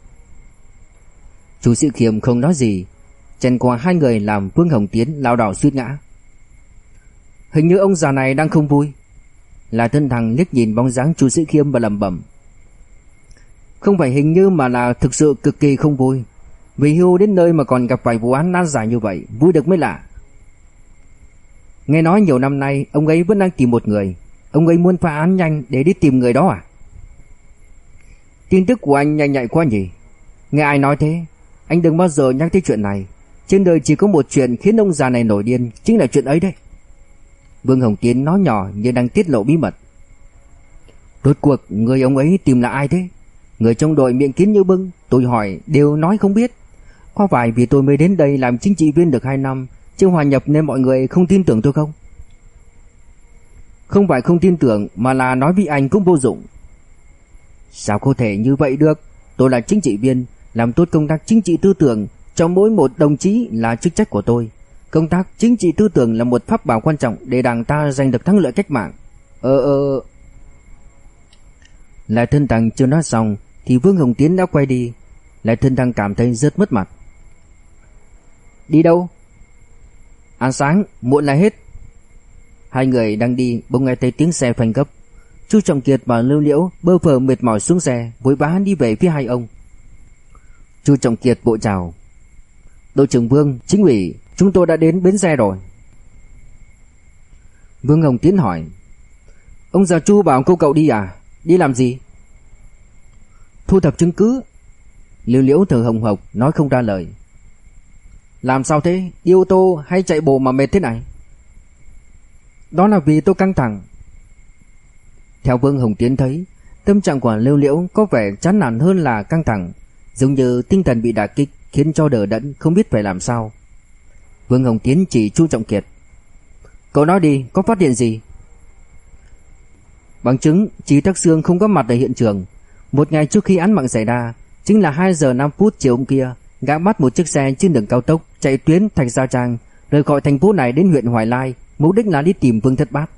Chu Sĩ Khiêm không nói gì, chen qua hai người làm Vương Hồng Tiến lảo đảo suýt ngã. Hình như ông già này đang không vui. Là Tân Thăng liếc nhìn bóng dáng Chu Sĩ Khiêm và lẩm bẩm. Không phải hình như mà là thực sự cực kỳ không vui. Vì hưu đến nơi mà còn gặp phải vụ án nan giải như vậy, vui được mới lạ. Nghe nói nhiều năm nay ông ấy vẫn đang tìm một người. Ông ấy muốn phá án nhanh để đi tìm người đó à? Tin tức của anh nhanh nhạy quá nhỉ? Nghe ai nói thế? Anh đừng bao giờ nhắc tới chuyện này. Trên đời chỉ có một chuyện khiến ông già này nổi điên, chính là chuyện ấy đấy. Vương Hồng Tiến nói nhỏ như đang tiết lộ bí mật. Rốt cuộc người ông ấy tìm là ai thế? Người trong đội miệng kín như bưng, tôi hỏi đều nói không biết. Có phải vì tôi mới đến đây làm chính trị viên được hai năm, chưa hòa nhập nên mọi người không tin tưởng tôi không? Không phải không tin tưởng mà là nói với anh cũng vô dụng. Sao có thể như vậy được? Tôi là chính trị viên, làm tốt công tác chính trị tư tưởng cho mỗi một đồng chí là chức trách của tôi. Công tác chính trị tư tưởng là một pháp bảo quan trọng để Đảng ta giành được thắng lợi cách mạng. Ờ ờ Lại Thân Thăng chưa nói xong thì Vương Hồng Tiến đã quay đi. Lại Thân Thăng cảm thấy rất mất mặt. Đi đâu? Ăn sáng, muộn là hết. Hai người đang đi bỗng nghe thấy tiếng xe phanh gấp. Chu Trọng Kiệt và Lưu Liễu bơ phờ mệt mỏi xuống xe, vội vã đi về phía hai ông. Chu Trọng Kiệt vội chào. Đội trưởng Vương, chính ủy, chúng tôi đã đến bến xe rồi. Vương Hồng Tiến hỏi. Ông già Chu bảo cô cậu đi à? Đi làm gì? Thu thập chứng cứ. Lưu Liễu thở hồng hộc nói không ra lời. Làm sao thế? Đi ô tô hay chạy bộ mà mệt thế này? Đó là vì tôi căng thẳng. Theo Vương Hồng Tiến thấy, tâm trạng của Lưu Liễu có vẻ chán nản hơn là căng thẳng, giống như tinh thần bị đả kích khiến cho đờ đẫn không biết phải làm sao. Vương Hồng Tiến chỉ Chu Trọng Kiệt. Cậu nói đi, có phát hiện gì? Bằng chứng, Chỉ Tắc Xương không có mặt ở hiện trường. Một ngày trước khi án mạng xảy ra, chính là hai giờ năm phút chiều hôm kia, gã bắt một chiếc xe trên đường cao tốc chạy tuyến Thạch Gia Trang, rời khỏi thành phố này đến huyện Hoài Lai, mục đích là đi tìm Vương Thất Bát.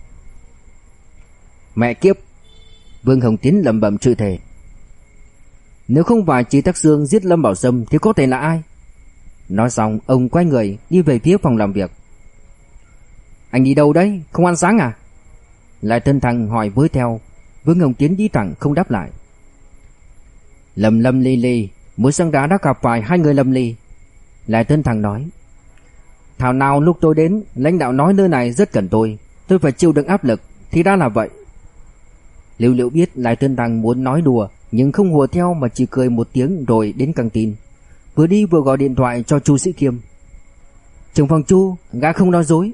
Mẹ kiếp! Vương Hồng Tiến lẩm bẩm chửi thề. Nếu không phải Chỉ Tắc Xương giết Lâm Bảo Sâm thì có thể là ai? Nói xong, ông quay người đi về phía phòng làm việc. Anh đi đâu đấy? Không ăn sáng à? Lại Tân Thăng hỏi với theo. Vương Hồng Tiến đi thẳng không đáp lại. Lâm Lâm Ly Ly, mới sáng đã đã gặp phải hai người Lâm Ly. Lại Tân Thăng nói. Thảo nào lúc tôi đến, lãnh đạo nói nơi này rất cần tôi, tôi phải chịu đựng áp lực, thì ra là vậy. Lưu Liễu biết Lại Tân Thăng muốn nói đùa, nhưng không hùa theo mà chỉ cười một tiếng rồi đến căng tin. Vừa đi vừa gọi điện thoại cho Chu Sĩ Khiêm. Trưởng phòng Chu, gã không nói dối.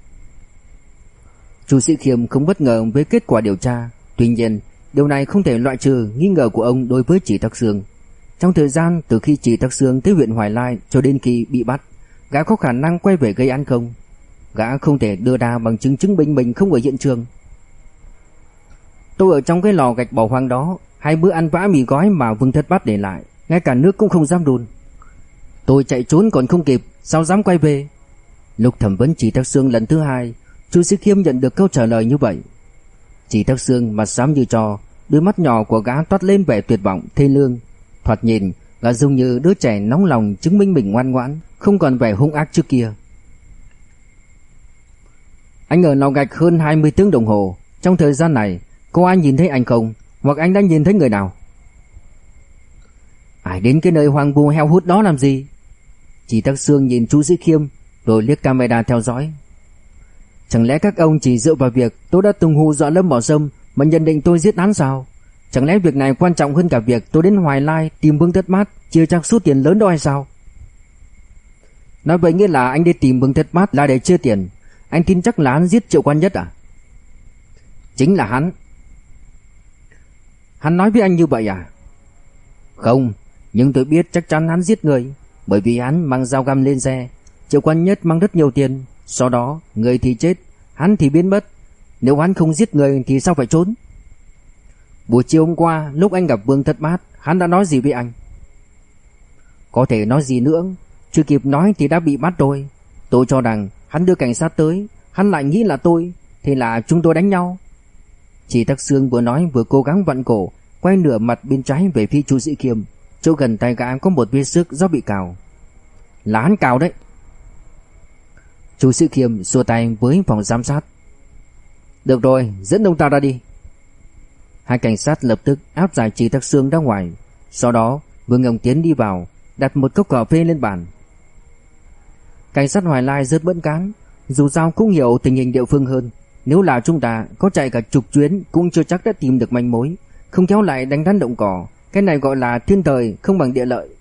Chu Sĩ Khiêm không bất ngờ với kết quả điều tra. Tuy nhiên, điều này không thể loại trừ nghi ngờ của ông đối với Chỉ Tắc Xương. Trong thời gian từ khi Chỉ Tắc Xương tới huyện Hoài Lai cho đến khi bị bắt, gã có khả năng quay về gây án không? Gã không thể đưa ra bằng chứng chứng minh mình không ở hiện trường. Tôi ở trong cái lò gạch bỏ hoang đó, hai bữa ăn vã mì gói mà Vương Thất Bát để lại, ngay cả nước cũng không dám đun. Tôi chạy trốn còn không kịp, sao dám quay về? Lúc thẩm vấn Chỉ Tắc Xương lần thứ hai, Chu Sĩ Khiêm nhận được câu trả lời như vậy. Chỉ Tắc Xương mặt xám như tro, đôi mắt nhỏ của gã toát lên vẻ tuyệt vọng, thê lương. Thoạt nhìn, gã giống như đứa trẻ nóng lòng chứng minh mình ngoan ngoãn, không còn vẻ hung ác trước kia. Anh ở lò gạch hơn hai mươi tiếng đồng hồ, trong thời gian này, có ai nhìn thấy anh không? Hoặc anh đã nhìn thấy người nào? Ai đến cái nơi hoang vu heo hút đó làm gì? Chỉ Tắc Xương nhìn Chu Sĩ Khiêm, rồi liếc camera theo dõi. Chẳng lẽ các ông chỉ dựa vào việc tôi đã từng hù dọa Lâm Bảo Sâm mà nhận định tôi giết hắn sao? Chẳng lẽ việc này quan trọng hơn cả việc tôi đến Hoài Lai tìm Vương Thất Bát chia chắc số tiền lớn đó hay sao? Nói vậy nghĩa là anh đi tìm Vương Thất Bát là để chia tiền. Anh tin chắc là hắn giết Triệu Quan Nhất à? Chính là hắn. Hắn nói với anh như vậy à? Không, nhưng tôi biết chắc chắn hắn giết người. bởi vì hắn mang dao găm lên xe. Triệu Quan Nhất mang rất nhiều tiền, sau đó người thì chết, hắn thì biến mất. Nếu hắn không giết người thì sao phải trốn? Buổi chiều hôm qua lúc anh gặp Vương Thất Bát, hắn đã nói gì với anh? Có thể nói gì nữa, chưa kịp nói thì đã bị bắt rồi. Tôi cho rằng hắn đưa cảnh sát tới, hắn lại nghĩ là tôi, thế là chúng tôi đánh nhau. Chỉ Tắc Xương vừa nói vừa cố gắng vặn cổ, quay nửa mặt bên trái về phía Chu Sĩ Khiêm. Chỗ gần tay gã có một vết xước do bị cào. Là hắn cào đấy. Chu Sĩ Khiêm xua tay với phòng giám sát. Được rồi, dẫn ông ta ra đi. Hai cảnh sát lập tức áp giải Chỉ Tắc Xương ra ngoài. Sau đó Vương Ngọc Tiến đi vào, đặt một cốc cà phê lên bàn. Cảnh sát Hoài Lai rất bận cán, dù sao cũng hiểu tình hình địa phương hơn. Nếu là chúng ta có chạy cả chục chuyến cũng chưa chắc đã tìm được manh mối, không kéo lại đánh rắn động cỏ. Cái này gọi là thiên thời không bằng địa lợi.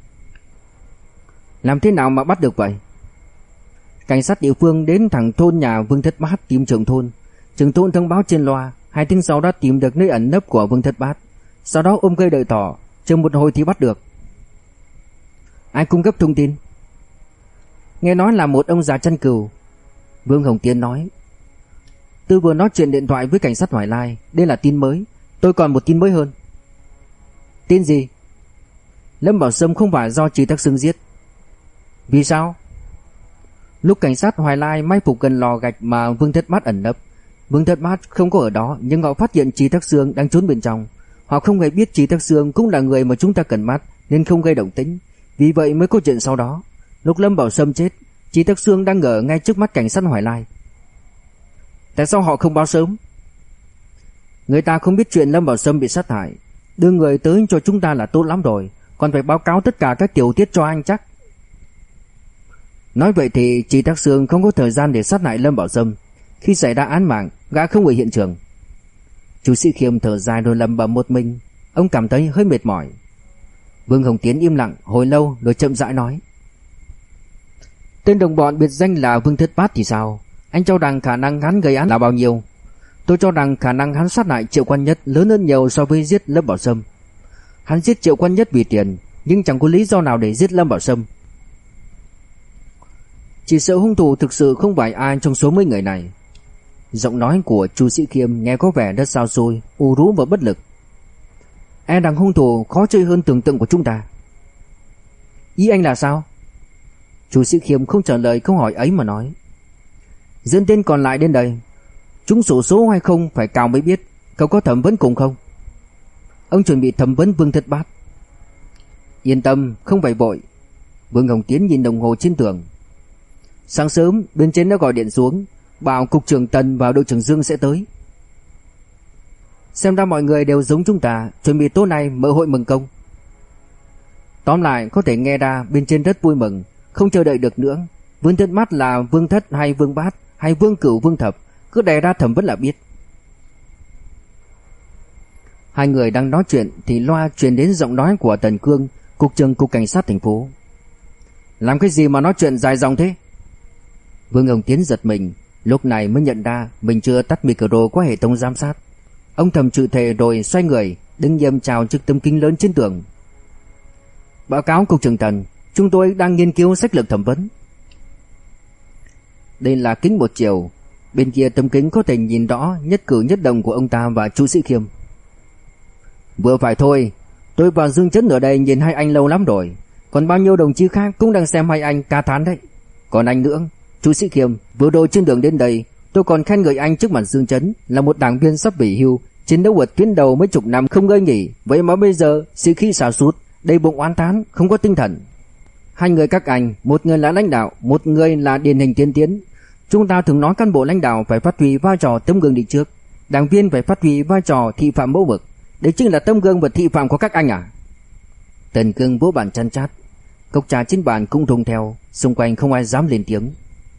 Làm thế nào mà bắt được vậy? Cảnh sát địa phương đến thẳng thôn nhà Vương Thất Bát tìm trưởng thôn. Trưởng thôn thông báo trên loa, hai tiếng sau đã tìm được nơi ẩn nấp của Vương Thất Bát. Sau đó ôm cây đợi thỏ, chờ một hồi thì bắt được. Ai cung cấp thông tin? Nghe nói là một ông già chăn cừu. Vương Hồng Tiến nói. Tôi vừa nói chuyện điện thoại với cảnh sát Hoài Lai, đây là tin mới. Tôi còn một tin mới hơn. Tin gì? Lâm Bảo Sâm không phải do Chỉ Tắc Xương giết. Vì sao? Lúc cảnh sát Hoài Lai mai phục gần lò gạch mà Vương Thất Bát ẩn nấp, Vương Thất Bát không có ở đó, nhưng họ phát hiện Chỉ Tắc Xương đang trốn bên trong. Họ không hề biết Chỉ Tắc Xương cũng là người mà chúng ta cần bắt, nên không gây động tĩnh. Vì vậy mới có chuyện sau đó. Lúc Lâm Bảo Sâm chết, Chỉ Tắc Xương đang ở ngay trước mắt cảnh sát Hoài Lai. Tại sao họ không báo sớm? Người ta không biết chuyện Lâm Bảo Sâm bị sát hại, đưa người tới cho chúng ta là tốt lắm rồi, còn phải báo cáo tất cả các tiểu tiết cho anh chắc. Nói vậy thì Chỉ Tắc Xương không có thời gian để sát hại Lâm Bảo Sâm. Khi xảy ra án mạng, gã không ở hiện trường. Chu Sĩ Khiêm thở dài rồi lẩm bẩm một mình. Ông cảm thấy hơi mệt mỏi. Vương Hồng Tiến im lặng hồi lâu rồi chậm rãi nói. Tên đồng bọn biệt danh là Vương Thất Bát thì sao? Anh cho rằng khả năng hắn gây án là bao nhiêu? Tôi cho rằng khả năng hắn sát hại Triệu Quan Nhất lớn hơn nhiều so với giết Lâm Bảo Sâm. Hắn giết Triệu Quan Nhất vì tiền, nhưng chẳng có lý do nào để giết Lâm Bảo Sâm. Chỉ sợ hung thủ thực sự không phải ai trong số mấy người này. Giọng nói của Chu Sĩ Khiêm nghe có vẻ rất sao xôi, u rũ và bất lực. E rằng hung thủ khó chơi hơn tưởng tượng của chúng ta. Ý anh là sao? Chu Sĩ Khiêm không trả lời câu hỏi ấy mà nói. Dẫn tên còn lại đến đây. Chúng sổ số hay không phải cào mới biết. Cậu có thẩm vấn cùng không? Ông chuẩn bị thẩm vấn Vương Thất Bát. Yên tâm, không phải vội. Vương Hồng Tiến nhìn đồng hồ trên tường. Sáng sớm bên trên đã gọi điện xuống, bảo cục trưởng Tần và đội trưởng Dương sẽ tới. Xem ra mọi người đều giống chúng ta, chuẩn bị tối nay mở hội mừng công. Tóm lại có thể nghe ra bên trên rất vui mừng, không chờ đợi được nữa. Vương Thất Bát là Vương Thất hay Vương Bát hay Vương Cửu Vương Thập, cứ đè ra thẩm vấn là biết. Hai người đang nói chuyện thì loa truyền đến giọng nói của Tần Cương, cục trưởng cục cảnh sát thành phố. Làm cái gì mà nói chuyện dài dòng thế? Vương Hồng Tiến giật mình, lúc này mới nhận ra mình chưa tắt micro qua hệ thống giám sát. Ông thầm chửi thề rồi xoay người, đứng nghiêm chào trước tấm kính lớn trên tường. Báo cáo cục trưởng Tần, chúng tôi đang nghiên cứu sách lược thẩm vấn. Đây là kính một chiều, bên kia tấm kính có thể nhìn rõ nhất cử nhất động của ông ta và Chu Sĩ Khiêm. Vừa phải thôi, tôi và Dương Chấn ở đây nhìn hai anh lâu lắm rồi, còn bao nhiêu đồng chí khác cũng đang xem hai anh ca thán đấy. Còn anh nữa, Chu Sĩ Khiêm, vừa rồi trên đường đến đây, tôi còn khen ngợi anh trước mặt Dương Chấn là một đảng viên sắp về hưu, chiến đấu ở tuyến đầu mấy chục năm không ngơi nghỉ, vậy mà bây giờ sĩ khí sa sút, đầy bụng oán thán, không có tinh thần. Hai người các anh, một người là lãnh đạo, một người là điển hình tiên tiến. Chúng ta thường nói cán bộ lãnh đạo phải phát huy vai trò tấm gương đi trước, đảng viên phải phát huy vai trò thị phạm mẫu mực. Đấy chính là tấm gương và thị phạm của các anh à? Tần Cương vỗ bàn chăn chát, cốc trà trên bàn cũng rung theo, xung quanh không ai dám lên tiếng.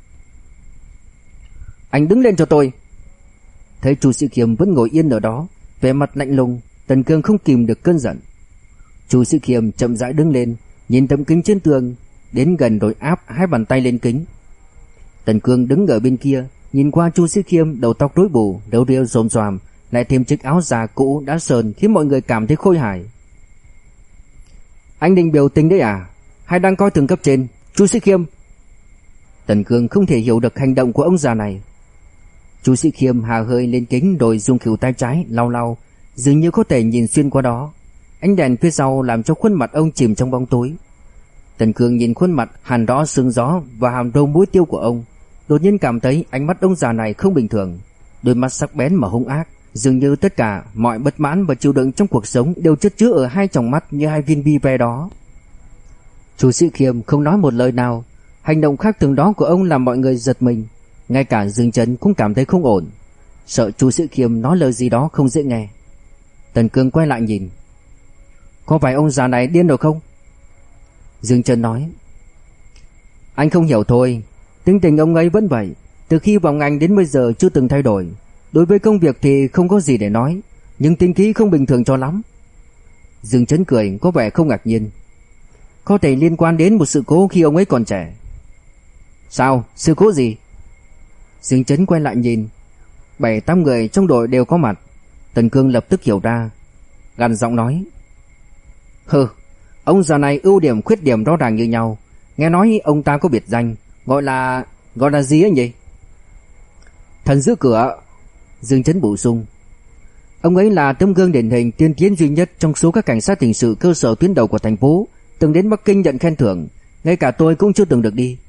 Anh đứng lên cho tôi. Thấy Chu Sĩ Khiêm vẫn ngồi yên ở đó, vẻ mặt lạnh lùng, Tần Cương không kìm được cơn giận. Chu Sĩ Khiêm chậm rãi đứng lên, nhìn tấm kính trên tường, đến gần rồi áp hai bàn tay lên kính. Tần Cương đứng ở bên kia, nhìn qua Chu Sĩ Khiêm, đầu tóc rối bù, râu ria xồm xoàm, lại thêm chiếc áo già cũ đã sờn khiến mọi người cảm thấy khôi hài. Anh định biểu tình đấy à? hay đang coi thường cấp trên? Chu Sĩ Khiêm. Tần Cương không thể hiểu được hành động của ông già này. Chu Sĩ Khiêm hà hơi lên kính rồi dùng khuỷu tay trái lau lau, dường như có thể nhìn xuyên qua đó. Ánh đèn phía sau làm cho khuôn mặt ông chìm trong bóng tối. Tần Cương nhìn khuôn mặt hằn rõ sương gió và hàm râu mũi tiêu của ông, đột nhiên cảm thấy ánh mắt ông già này không bình thường. Đôi mắt sắc bén mà hung ác, dường như tất cả mọi bất mãn và chịu đựng trong cuộc sống đều chất chứa ở hai tròng mắt như hai viên bi ve đó. Chu Sĩ Khiêm không nói một lời nào. Hành động khác thường đó của ông làm mọi người giật mình. Ngay cả Dương Chấn cũng cảm thấy không ổn, sợ Chu Sĩ Khiêm nói lời gì đó không dễ nghe. Tần Cương quay lại nhìn. Có phải ông già này điên rồi không? Dương Chấn nói. Anh không hiểu thôi. Tính tình ông ấy vẫn vậy. Từ khi vào ngành đến bây giờ chưa từng thay đổi. Đối với công việc thì không có gì để nói, nhưng tính khí không bình thường cho lắm. Dương Chấn cười có vẻ không ngạc nhiên. Có thể liên quan đến một sự cố khi ông ấy còn trẻ. Sao? Sự cố gì? Dương Chấn quay lại nhìn. Bảy tám người trong đội đều có mặt. Tần Cương lập tức hiểu ra, gằn giọng nói. Hừ, ông già này ưu điểm khuyết điểm rõ ràng như nhau. Nghe nói ông ta có biệt danh, gọi là... gọi là gì ấy nhỉ? Thần giữ cửa. Dương Chấn bổ sung. Ông ấy là tấm gương điển hình tiên tiến duy nhất trong số các cảnh sát hình sự cơ sở tuyến đầu của thành phố, từng đến Bắc Kinh nhận khen thưởng. Ngay cả tôi cũng chưa từng được đi.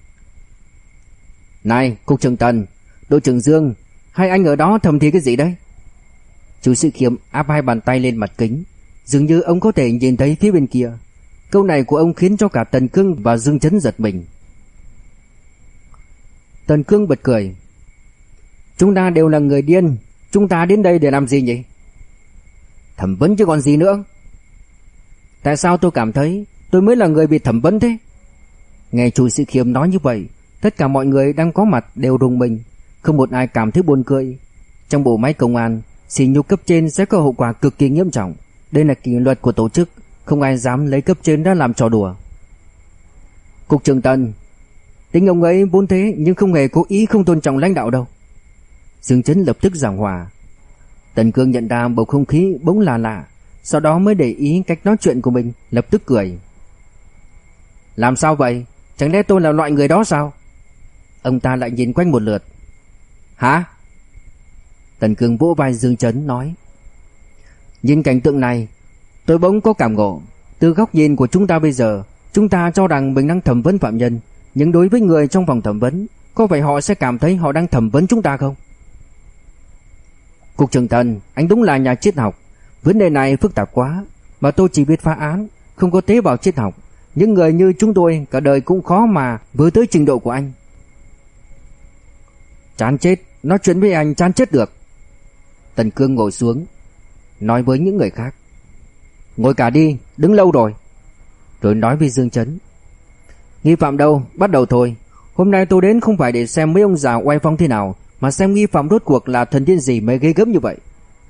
Này, cục trưởng Tần, đội trưởng Dương, hai anh ở đó thầm thì cái gì đấy? Chu Sĩ Khiêm áp hai bàn tay lên mặt kính, dường như ông có thể nhìn thấy phía bên kia. Câu này của ông khiến cho cả Tần Cương và Dương Chấn giật mình. Tần Cương bật cười. Chúng ta đều là người điên, chúng ta đến đây để làm gì nhỉ? Thẩm vấn chứ còn gì nữa. Tại sao tôi cảm thấy tôi mới là người bị thẩm vấn thế? Nghe Chu Sĩ Khiêm nói như vậy, tất cả mọi người đang có mặt đều rùng mình, không một ai cảm thấy buồn cười. Trong bộ máy công an, sỉ nhục cấp trên sẽ có hậu quả cực kỳ nghiêm trọng. Đây là kỷ luật của tổ chức, không ai dám lấy cấp trên đã làm trò đùa. Cục trưởng Tần, tính ông ấy vốn thế nhưng không hề cố ý không tôn trọng lãnh đạo đâu. Dương Chấn lập tức giảng hòa. Tần Cương nhận ra bầu không khí bỗng là lạ, sau đó mới để ý cách nói chuyện của mình, lập tức cười. Làm sao vậy? Chẳng lẽ tôi là loại người đó sao? Ông ta lại nhìn quanh một lượt. Hả? Tần Cương vỗ vai Dương Chấn nói. Nhìn cảnh tượng này, tôi bỗng có cảm ngộ. Từ góc nhìn của chúng ta bây giờ, chúng ta cho rằng mình đang thẩm vấn phạm nhân, nhưng đối với người trong phòng thẩm vấn, có phải họ sẽ cảm thấy họ đang thẩm vấn chúng ta không? Cục trưởng Tần, anh đúng là nhà triết học. Vấn đề này phức tạp quá, mà tôi chỉ biết phá án, không có tế bào triết học. Những người như chúng tôi cả đời cũng khó mà với tới trình độ của anh. Chán chết, nói chuyện với anh chán chết được. Tần Cương ngồi xuống, nói với những người khác. Ngồi cả đi, đứng lâu rồi. Rồi nói với Dương Chấn. Nghi phạm đâu, bắt đầu thôi. Hôm nay tôi đến không phải để xem mấy ông già oai phong thế nào, mà xem nghi phạm rốt cuộc là thần tiên gì mới ghê gớm như vậy.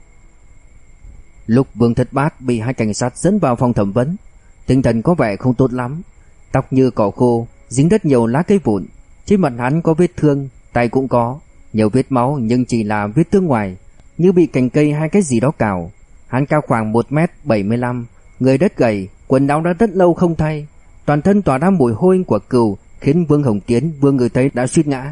Lúc Vương Thất Bát bị hai cảnh sát dẫn vào phòng thẩm vấn, tinh thần có vẻ không tốt lắm. Tóc như cỏ khô, dính rất nhiều lá cây vụn. Trên mặt hắn có vết thương, tay cũng có nhiều vết máu, nhưng chỉ là vết thương ngoài, như bị cành cây hay cái gì đó cào. Hắn cao khoảng một mét bảy mươi lăm, người đất gầy, quần áo đã rất lâu không thay, toàn thân tỏa ra mùi hôi của cừu, khiến Vương Hồng Tiến vừa người thấy đã suýt ngã.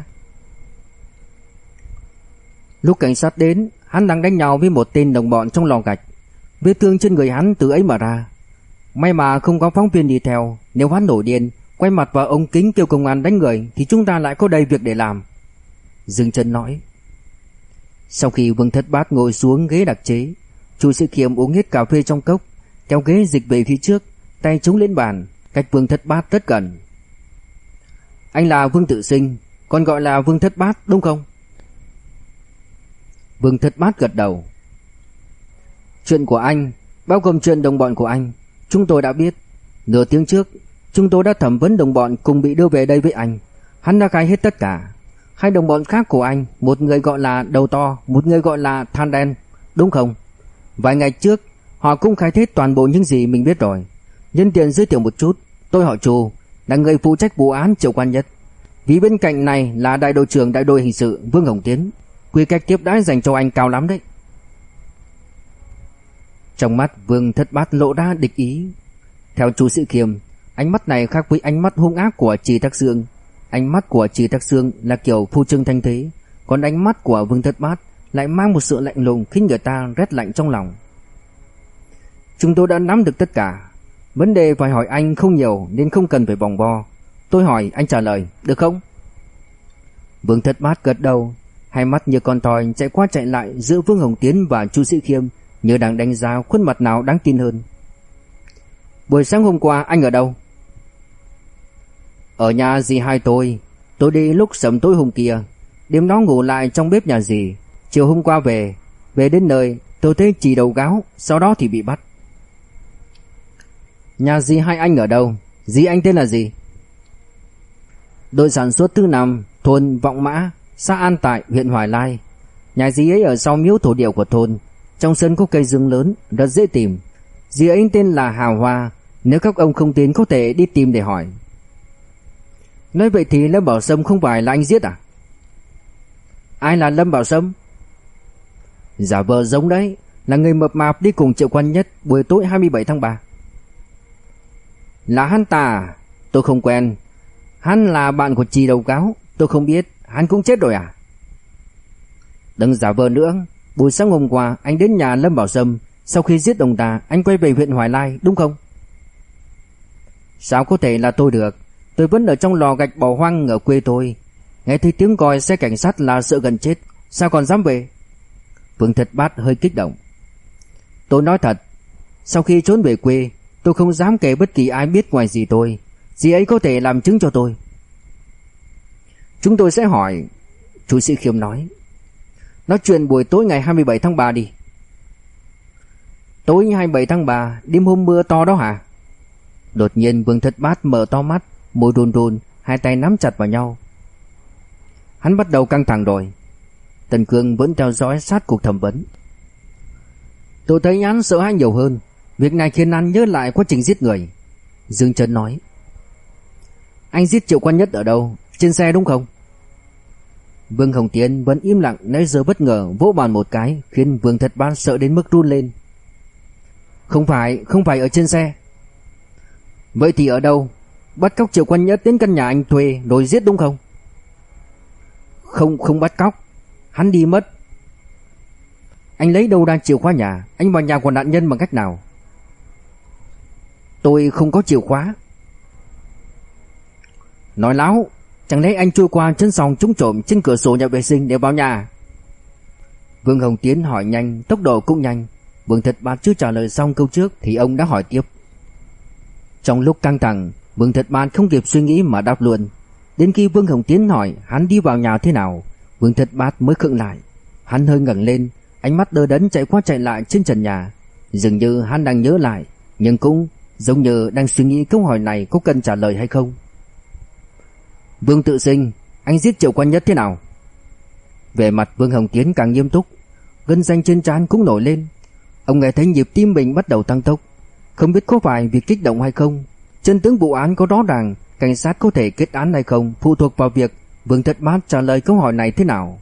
Lúc cảnh sát đến, hắn đang đánh nhau với một tên đồng bọn trong lò gạch. Vết thương trên người hắn từ ấy mà ra. May mà không có phóng viên đi theo, nếu hắn nổi điên, quay mặt vào ống kính kêu công an đánh người, thì chúng ta lại có đầy việc để làm. Dương Chấn nói. Sau khi Vương Thất Bát ngồi xuống ghế đặc chế, Chu Sĩ Khiêm uống hết cà phê trong cốc, kéo ghế dịch về phía trước, tay chống lên bàn, cách Vương Thất Bát rất gần. Anh là Vương Tự Sinh, còn gọi là Vương Thất Bát đúng không? Vương Thất Bát gật đầu. Chuyện của anh, bao gồm chuyện đồng bọn của anh, chúng tôi đã biết. Nửa tiếng trước, chúng tôi đã thẩm vấn đồng bọn cùng bị đưa về đây với anh. Hắn đã khai hết tất cả. Hai đồng bọn khác của anh, một người gọi là Đầu To, một người gọi là Than Đen, đúng không? Vài ngày trước, họ cũng khai hết toàn bộ những gì mình biết rồi. Nhân tiện giới thiệu một chút, tôi họ Chu, là người phụ trách vụ án Triệu Quan Nhất. Vì bên cạnh này là đại đội trưởng đại đội hình sự Vương Hồng Tiến. Quy cách tiếp đãi dành cho anh cao lắm đấy. Trong mắt Vương Thất Bát lộ ra địch ý. Theo Chu Sĩ Khiêm, Ánh mắt này khác với ánh mắt hung ác của Trì Tắc Xương. Ánh mắt của Trì Tắc Xương là kiểu phô trương thanh thế, còn ánh mắt của Vương Thất Bát lại mang một sự lạnh lùng khiến người ta rét lạnh trong lòng. Chúng tôi đã nắm được tất cả. Vấn đề phải hỏi anh không nhiều nên không cần phải vòng vo. Tôi hỏi anh trả lời, được không? Vương Thất Bát gật đầu, hai mắt như con thoi chạy qua chạy lại giữa Vương Hồng Tiến và Chu Sĩ Khiêm, như đang đánh giá khuôn mặt nào đáng tin hơn. Buổi sáng hôm qua anh ở đâu? Ở nhà dì hai tôi. Tôi đi lúc sớm tối hôm kia. Đêm đó ngủ lại trong bếp nhà dì. Chiều hôm qua về. Về đến nơi tôi thấy Trì Đầu Gáo, sau đó thì bị bắt. Nhà dì hai anh ở đâu? Dì anh tên là gì? Đội sản xuất thứ năm, thôn Vọng Mã, xã An Tại, huyện Hoài Lai. Nhà dì ấy ở sau miếu thổ địa của thôn. Trong sân có cây dương lớn, rất dễ tìm. Dì ấy tên là Hào Hoa. Nếu các ông không tin có thể đi tìm để hỏi. Nói vậy thì Lâm Bảo Sâm không phải là anh giết à? Ai là Lâm Bảo Sâm? Giả vờ giống đấy, là người mập mạp đi cùng Triệu Quan Nhất buổi tối hai mươi bảy tháng ba. Là hắn ta? Tôi không quen. Hắn là bạn của Trì Đầu Gáo. Tôi không biết. Hắn cũng chết rồi à? Đừng giả vờ nữa. Buổi sáng hôm qua anh đến nhà Lâm Bảo Sâm. Sau khi giết ông ta anh quay về huyện Hoài Lai đúng không? Sao có thể là tôi được? Tôi vẫn ở trong lò gạch bỏ hoang ở quê tôi. Nghe thấy tiếng còi xe cảnh sát là sợ gần chết. Sao còn dám về? Vương Thất Bát hơi kích động. Tôi nói thật, sau khi trốn về quê, tôi không dám kể bất kỳ ai biết ngoài dì tôi. Dì ấy có thể làm chứng cho tôi. Chúng tôi sẽ hỏi. Chu Sĩ Khiêm nói. Nói chuyện buổi tối ngày hai mươi bảy tháng ba đi. Tối hai mươi bảy tháng ba, đêm hôm mưa to đó hả? Đột nhiên Vương Thất Bát mở to mắt, môi run run, hai tay nắm chặt vào nhau. Hắn bắt đầu căng thẳng rồi. Tần Cương vẫn theo dõi sát cuộc thẩm vấn. Tôi thấy hắn sợ hãi nhiều hơn. Việc này khiến hắn nhớ lại quá trình giết người. Dương Trấn nói. Anh giết Triệu Quan Nhất ở đâu? Trên xe đúng không? Vương Hồng Tiến vẫn im lặng, nãy giờ bất ngờ vỗ bàn một cái khiến Vương Thất Bát sợ đến mức run lên. Không phải, không phải ở trên xe. Vậy thì ở đâu? Bắt cóc Triệu Quan Nhất đến căn nhà anh thuê rồi giết đúng không? Không, không bắt cóc. Hắn đi mất. Anh lấy đâu ra chìa khóa nhà? Anh vào nhà của nạn nhân bằng cách nào? Tôi không có chìa khóa. Nói láo. Chẳng lẽ anh chui qua chân sòng trúng trộm trên cửa sổ nhà vệ sinh để vào nhà? Vương Hồng Tiến hỏi nhanh, tốc độ cũng nhanh. Vương Thất Bát chưa trả lời xong câu trước thì ông đã hỏi tiếp. Trong lúc căng thẳng, Vương Thất Bát không kịp suy nghĩ mà đáp luôn. Đến khi Vương Hồng Tiến hỏi hắn đi vào nhà thế nào, Vương Thất Bát mới khựng lại. Hắn hơi ngẩng lên, ánh mắt đờ đẫn chạy qua chạy lại trên trần nhà. Dường như hắn đang nhớ lại, nhưng cũng giống như đang suy nghĩ câu hỏi này có cần trả lời hay không. Vương Tự Sinh, anh giết Triệu Quan Nhất thế nào? Vẻ mặt Vương Hồng Tiến càng nghiêm túc, gân xanh trên trán cũng nổi lên. Ông nghe thấy nhịp tim mình bắt đầu tăng tốc. Không biết có phải vì kích động hay không, chân tướng vụ án có rõ ràng, cảnh sát có thể kết án hay không phụ thuộc vào việc Vương Thất Bát trả lời câu hỏi này thế nào.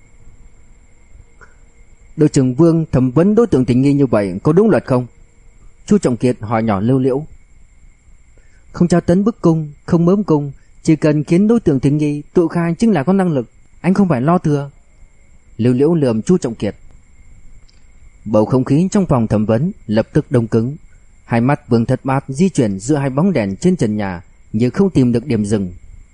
Đội trưởng Vương thẩm vấn đối tượng tình nghi như vậy có đúng luật không? Chu Trọng Kiệt hỏi nhỏ Lưu Liễu. Không tra tấn bức cung, không mớm cung, chỉ cần khiến đối tượng tình nghi tự khai chính là có năng lực, anh không phải lo thừa. Lưu Liễu lườm Chu Trọng Kiệt. Bầu không khí trong phòng thẩm vấn lập tức đông cứng. Hai mắt Vương Thất Bát di chuyển giữa hai bóng đèn trên trần nhà, nhưng không tìm được điểm dừng.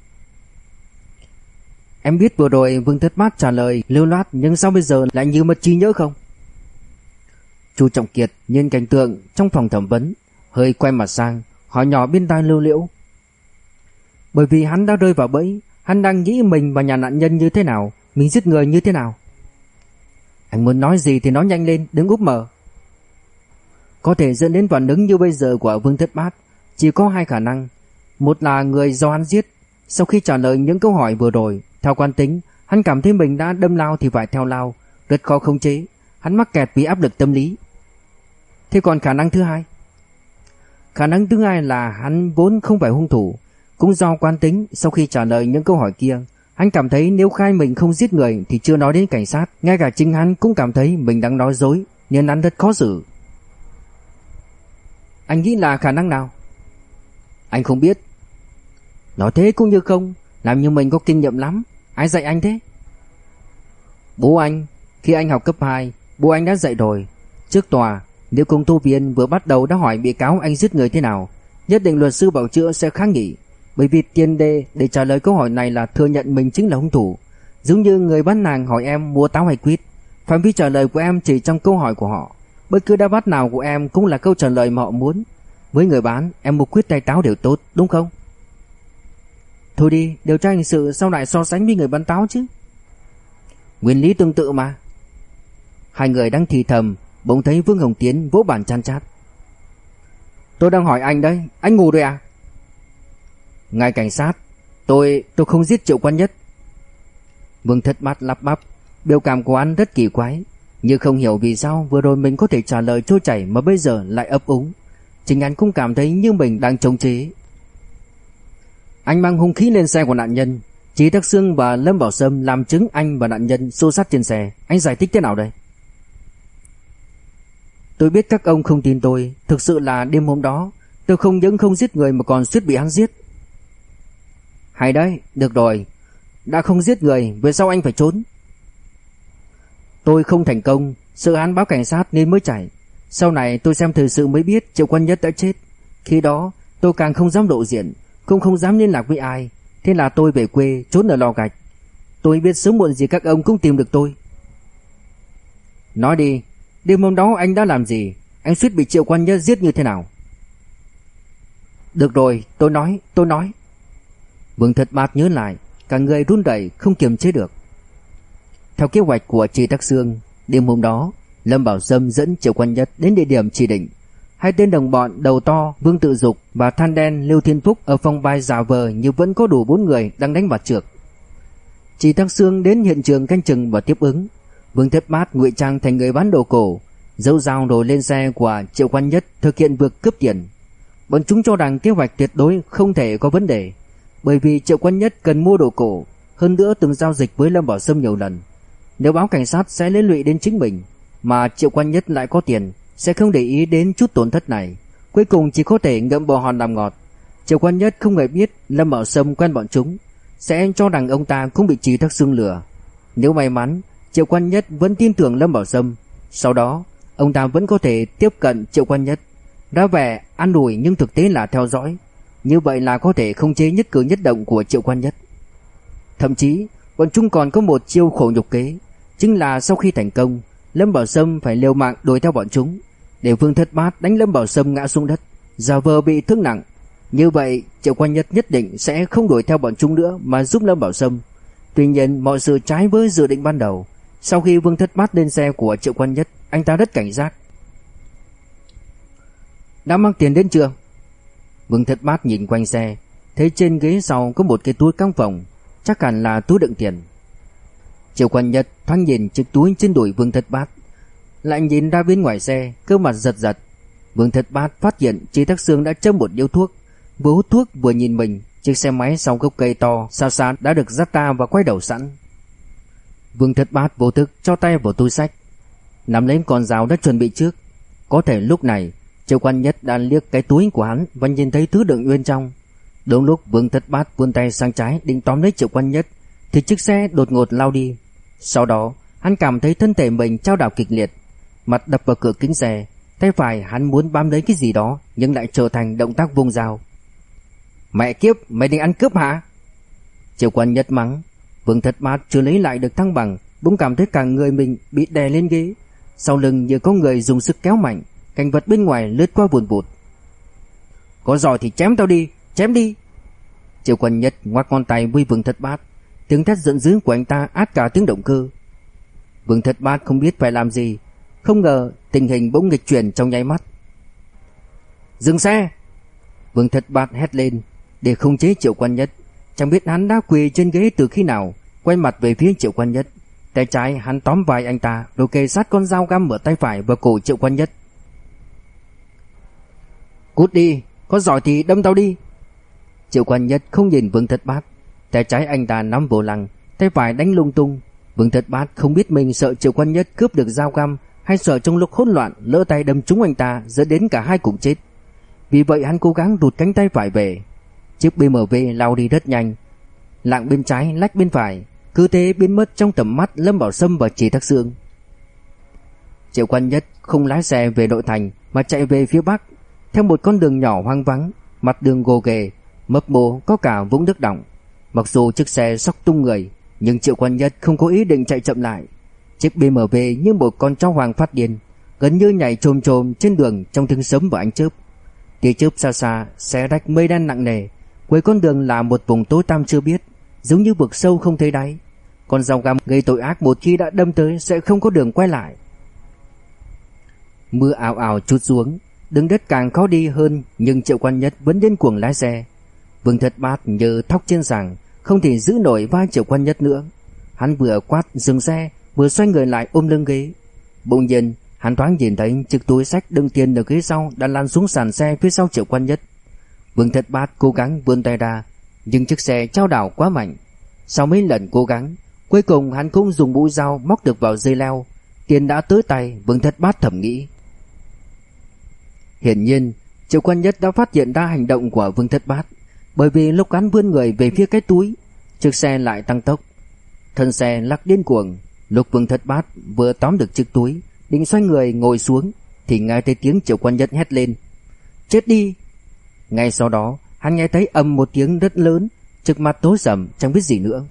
Em biết vừa rồi Vương Thất Bát trả lời lưu loát, nhưng sao bây giờ lại như mất trí nhớ không? Chu Trọng Kiệt nhìn cảnh tượng trong phòng thẩm vấn, hơi quay mặt sang, hỏi nhỏ bên tai Lưu Liễu. Bởi vì hắn đã rơi vào bẫy, hắn đang nghĩ mình và nhà nạn nhân như thế nào, mình giết người như thế nào. Anh muốn nói gì thì nói nhanh lên, đừng úp mở. Có thể dẫn đến phản ứng như bây giờ của Vương Thất Bát chỉ có hai khả năng. Một là người do hắn giết. Sau khi trả lời những câu hỏi vừa rồi, theo quán tính, hắn cảm thấy mình đã đâm lao thì phải theo lao, rất khó khống chế. Hắn mắc kẹt vì áp lực tâm lý. Thế còn khả năng thứ hai? Khả năng thứ hai là hắn vốn không phải hung thủ. Cũng do quán tính, sau khi trả lời những câu hỏi kia, hắn cảm thấy nếu khai mình không giết người thì chưa nói đến cảnh sát, ngay cả chính hắn cũng cảm thấy mình đang nói dối, nên hắn rất khó xử. Anh nghĩ là khả năng nào? Anh không biết. Nói thế cũng như không, làm như mình có kinh nghiệm lắm. Ai dạy anh thế? Bố anh. Khi anh học cấp hai, bố anh đã dạy rồi. Trước tòa, nếu công tố viên vừa bắt đầu đã hỏi bị cáo anh giết người thế nào, nhất định luật sư bảo chữa sẽ kháng nghị. Bởi vì tiền đề để trả lời câu hỏi này là thừa nhận mình chính là hung thủ. Giống như người bán hàng hỏi em mua táo hay quýt, phạm vi trả lời của em chỉ trong câu hỏi của họ. Bất cứ đáp án nào của em cũng là câu trả lời mà họ muốn. Với người bán, em mua quýt hay táo đều tốt, đúng không? Thôi đi, điều tra hình sự sao lại so sánh với người bán táo chứ? Nguyên lý tương tự mà. Hai người đang thì thầm, bỗng thấy Vương Hồng Tiến vỗ bàn chan chát. Tôi đang hỏi anh đấy, anh ngủ rồi à? Ngài cảnh sát, tôi tôi không giết Triệu Quan Nhất. Vương Thất Bát lắp bắp, biểu cảm của anh rất kỳ quái, như không hiểu vì sao vừa rồi mình có thể trả lời trôi chảy mà bây giờ lại ấp úng. Chính anh cũng cảm thấy như mình đang chống chế. Anh mang hung khí lên xe của nạn nhân, Chí Đắc Sương và Lâm Bảo Sâm làm chứng anh và nạn nhân xô xát trên xe. Anh giải thích thế nào đây? Tôi biết các ông không tin tôi. Thực sự là đêm hôm đó tôi không những không giết người mà còn suýt bị hắn giết. Hay đấy, được rồi. Đã không giết người, về sau anh phải trốn. Tôi không thành công, sợ hắn báo cảnh sát nên mới chạy. Sau này tôi xem thời sự mới biết Triệu Quan Nhất đã chết. Khi đó tôi càng không dám lộ diện, cũng không dám liên lạc với ai. Thế là tôi về quê trốn ở Lò Gạch. Tôi biết sớm muộn gì các ông cũng tìm được tôi. Nói đi, đêm hôm đó anh đã làm gì? Anh suýt bị Triệu Quan Nhất giết như thế nào? Được rồi, tôi nói, tôi nói. Vương Thất Bát nhớ lại, cả người run rẩy không kiềm chế được. Theo kế hoạch của Chí Đắc Sương, đêm hôm đó Lâm Bảo Sâm dẫn Triệu Quan Nhất đến địa điểm chỉ định. Hai tên đồng bọn đầu to Vương Tự Dục và than đen Lưu Thiên Phúc ở phòng bài giả vờ như vẫn có đủ bốn người đang đánh bạc trược. Chí Đắc Sương đến hiện trường canh chừng và tiếp ứng. Vương Thất Bát ngụy trang thành người bán đồ cổ, giấu dao rồi lên xe của Triệu Quan Nhất thực hiện việc cướp tiền. Bọn chúng cho rằng kế hoạch tuyệt đối không thể có vấn đề, bởi vì Triệu Quan Nhất cần mua đồ cổ, hơn nữa từng giao dịch với Lâm Bảo Sâm nhiều lần. Nếu báo cảnh sát sẽ liên lụy đến chính mình, mà Triệu Quan Nhất lại có tiền, sẽ không để ý đến chút tổn thất này. Cuối cùng chỉ có thể ngậm bồ hòn làm ngọt. Triệu Quan Nhất không hề biết Lâm Bảo Sâm quen bọn chúng, sẽ cho rằng ông ta cũng bị Chí Đắc Sương lừa. Nếu may mắn, Triệu Quan Nhất vẫn tin tưởng Lâm Bảo Sâm, sau đó ông ta vẫn có thể tiếp cận Triệu Quan Nhất, ra vẻ an ủi nhưng thực tế là theo dõi. Như vậy là có thể khống chế nhất cử nhất động của Triệu Quan Nhất. Thậm chí bọn chúng còn có một chiêu khổ nhục kế, chính là sau khi thành công, Lâm Bảo Sâm phải liều mạng đuổi theo bọn chúng, để Vương Thất Bát đánh Lâm Bảo Sâm ngã xuống đất, giả vờ bị thương nặng. Như vậy Triệu Quan Nhất nhất định sẽ không đuổi theo bọn chúng nữa mà giúp Lâm Bảo Sâm. Tuy nhiên mọi sự trái với dự định ban đầu. Sau khi Vương Thất Bát lên xe của Triệu Quan Nhất, anh ta rất cảnh giác. Đã mang tiền đến chưa? Vương Thất Bát nhìn quanh xe, thấy trên ghế sau có một cái túi căng phòng, chắc hẳn là túi đựng tiền. Triệu Quan Nhất thoáng nhìn chiếc túi trên đùi Vương Thất Bát, lại nhìn ra bên ngoài xe, cơ mặt giật giật. Vương Thất Bát phát hiện Chí Đắc Sương đã châm một điếu thuốc, vừa hút thuốc vừa nhìn mình. Chiếc xe máy sau gốc cây to xa xa đã được dắt ra và quay đầu sẵn. Vương Thất Bát vô thức cho tay vào túi xách, nắm lấy con dao đã chuẩn bị trước. Có thể lúc này Triệu Quan Nhất đang liếc cái túi của hắn và nhìn thấy thứ đựng bên trong. Đúng lúc Vương Thất Bát vươn tay sang trái định tóm lấy Triệu Quan Nhất thì chiếc xe đột ngột lao đi. Sau đó hắn cảm thấy thân thể mình chao đảo kịch liệt, mặt đập vào cửa kính xe. Tay phải hắn muốn bám lấy cái gì đó nhưng lại trở thành động tác vung dao. Mẹ kiếp, mày định ăn cướp hả? Triệu Quan Nhất mắng. Vương Thất Bát chưa lấy lại được thăng bằng, bỗng cảm thấy cả người mình bị đè lên ghế. Sau lưng như có người dùng sức kéo mạnh, cảnh vật bên ngoài lướt qua vùn vụt. Có giỏi thì chém tao đi, chém đi. Triệu Quan Nhất ngoắc ngón tay với Vương Thất Bát. Tiếng thét giận dữ của anh ta át cả tiếng động cơ. Vương Thất Bát không biết phải làm gì, không ngờ tình hình bỗng nghịch chuyển trong nháy mắt. Dừng xe! Vương Thất Bát hét lên để khống chế Triệu Quan Nhất. Chẳng biết hắn đã quỳ trên ghế từ khi nào, quay mặt về phía Triệu Quan Nhất. Tay trái hắn tóm vai anh ta rồi kề sát con dao găm ở tay phải vào cổ Triệu Quan Nhất. Cút đi, có giỏi thì đâm tao đi. Triệu Quan Nhất không nhìn Vương Thất Bát, tay trái anh ta nắm vô lăng, tay phải đánh lung tung. Vương Thất Bát không biết mình sợ Triệu Quan Nhất cướp được dao găm hay sợ trong lúc hỗn loạn lỡ tay đâm trúng anh ta dẫn đến cả hai cùng chết. Vì vậy hắn cố gắng rụt cánh tay phải về. Chiếc bê em vê lao đi rất nhanh, lạng bên trái lách bên phải, cứ thế biến mất trong tầm mắt Lâm Bảo Sâm và Chỉ Thác Sương. Triệu Quan Nhất không lái xe về nội thành mà chạy về phía bắc, theo một con đường nhỏ hoang vắng, mặt đường gồ ghề, mấp mô có cả vũng nước đọng. Mặc dù chiếc xe xóc tung người, nhưng Triệu Quan Nhất không có ý định chạy chậm lại. Chiếc bê em vê như một con chó hoang phát điên, gần như nhảy chồm chồm trên đường trong tiếng sấm và ánh chớp. Tia chớp xa xa xé rách mây đen nặng nề, cuối con đường là một vùng tối tăm chưa biết, giống như vực sâu không thấy đáy. Con dao găm gây tội ác một khi đã đâm tới sẽ không có đường quay lại. Mưa ào ào trút xuống, đường đất càng khó đi hơn, nhưng Triệu Quan Nhất vẫn điên cuồng lái xe. Vương Thất Bát như thóc trên sàng, không thể giữ nổi vai Triệu Quan Nhất nữa. Hắn vừa quát dừng xe, vừa xoay người lại ôm lưng ghế. Bỗng nhiên hắn thoáng nhìn thấy chiếc túi xách đựng tiền ở ghế sau đã lăn xuống sàn xe phía sau Triệu Quan Nhất. Vương Thất Bát cố gắng vươn tay ra, nhưng chiếc xe chao đảo quá mạnh. Sau mấy lần cố gắng, cuối cùng hắn cũng dùng mũi dao móc được vào dây leo. Tiền đã tới tay, Vương Thất Bát thầm nghĩ. Hiển nhiên Triệu Quan Nhất đã phát hiện ra hành động của Vương Thất Bát, bởi vì lúc hắn vươn người về phía cái túi, chiếc xe lại tăng tốc. Thân xe lắc điên cuồng. Lúc Vương Thất Bát vừa tóm được chiếc túi, định xoay người ngồi xuống, thì nghe thấy tiếng Triệu Quan Nhất hét lên: "Chết đi!" Ngay sau đó hắn nghe thấy ầm một tiếng rất lớn, trước mặt tối sầm chẳng biết gì nữa.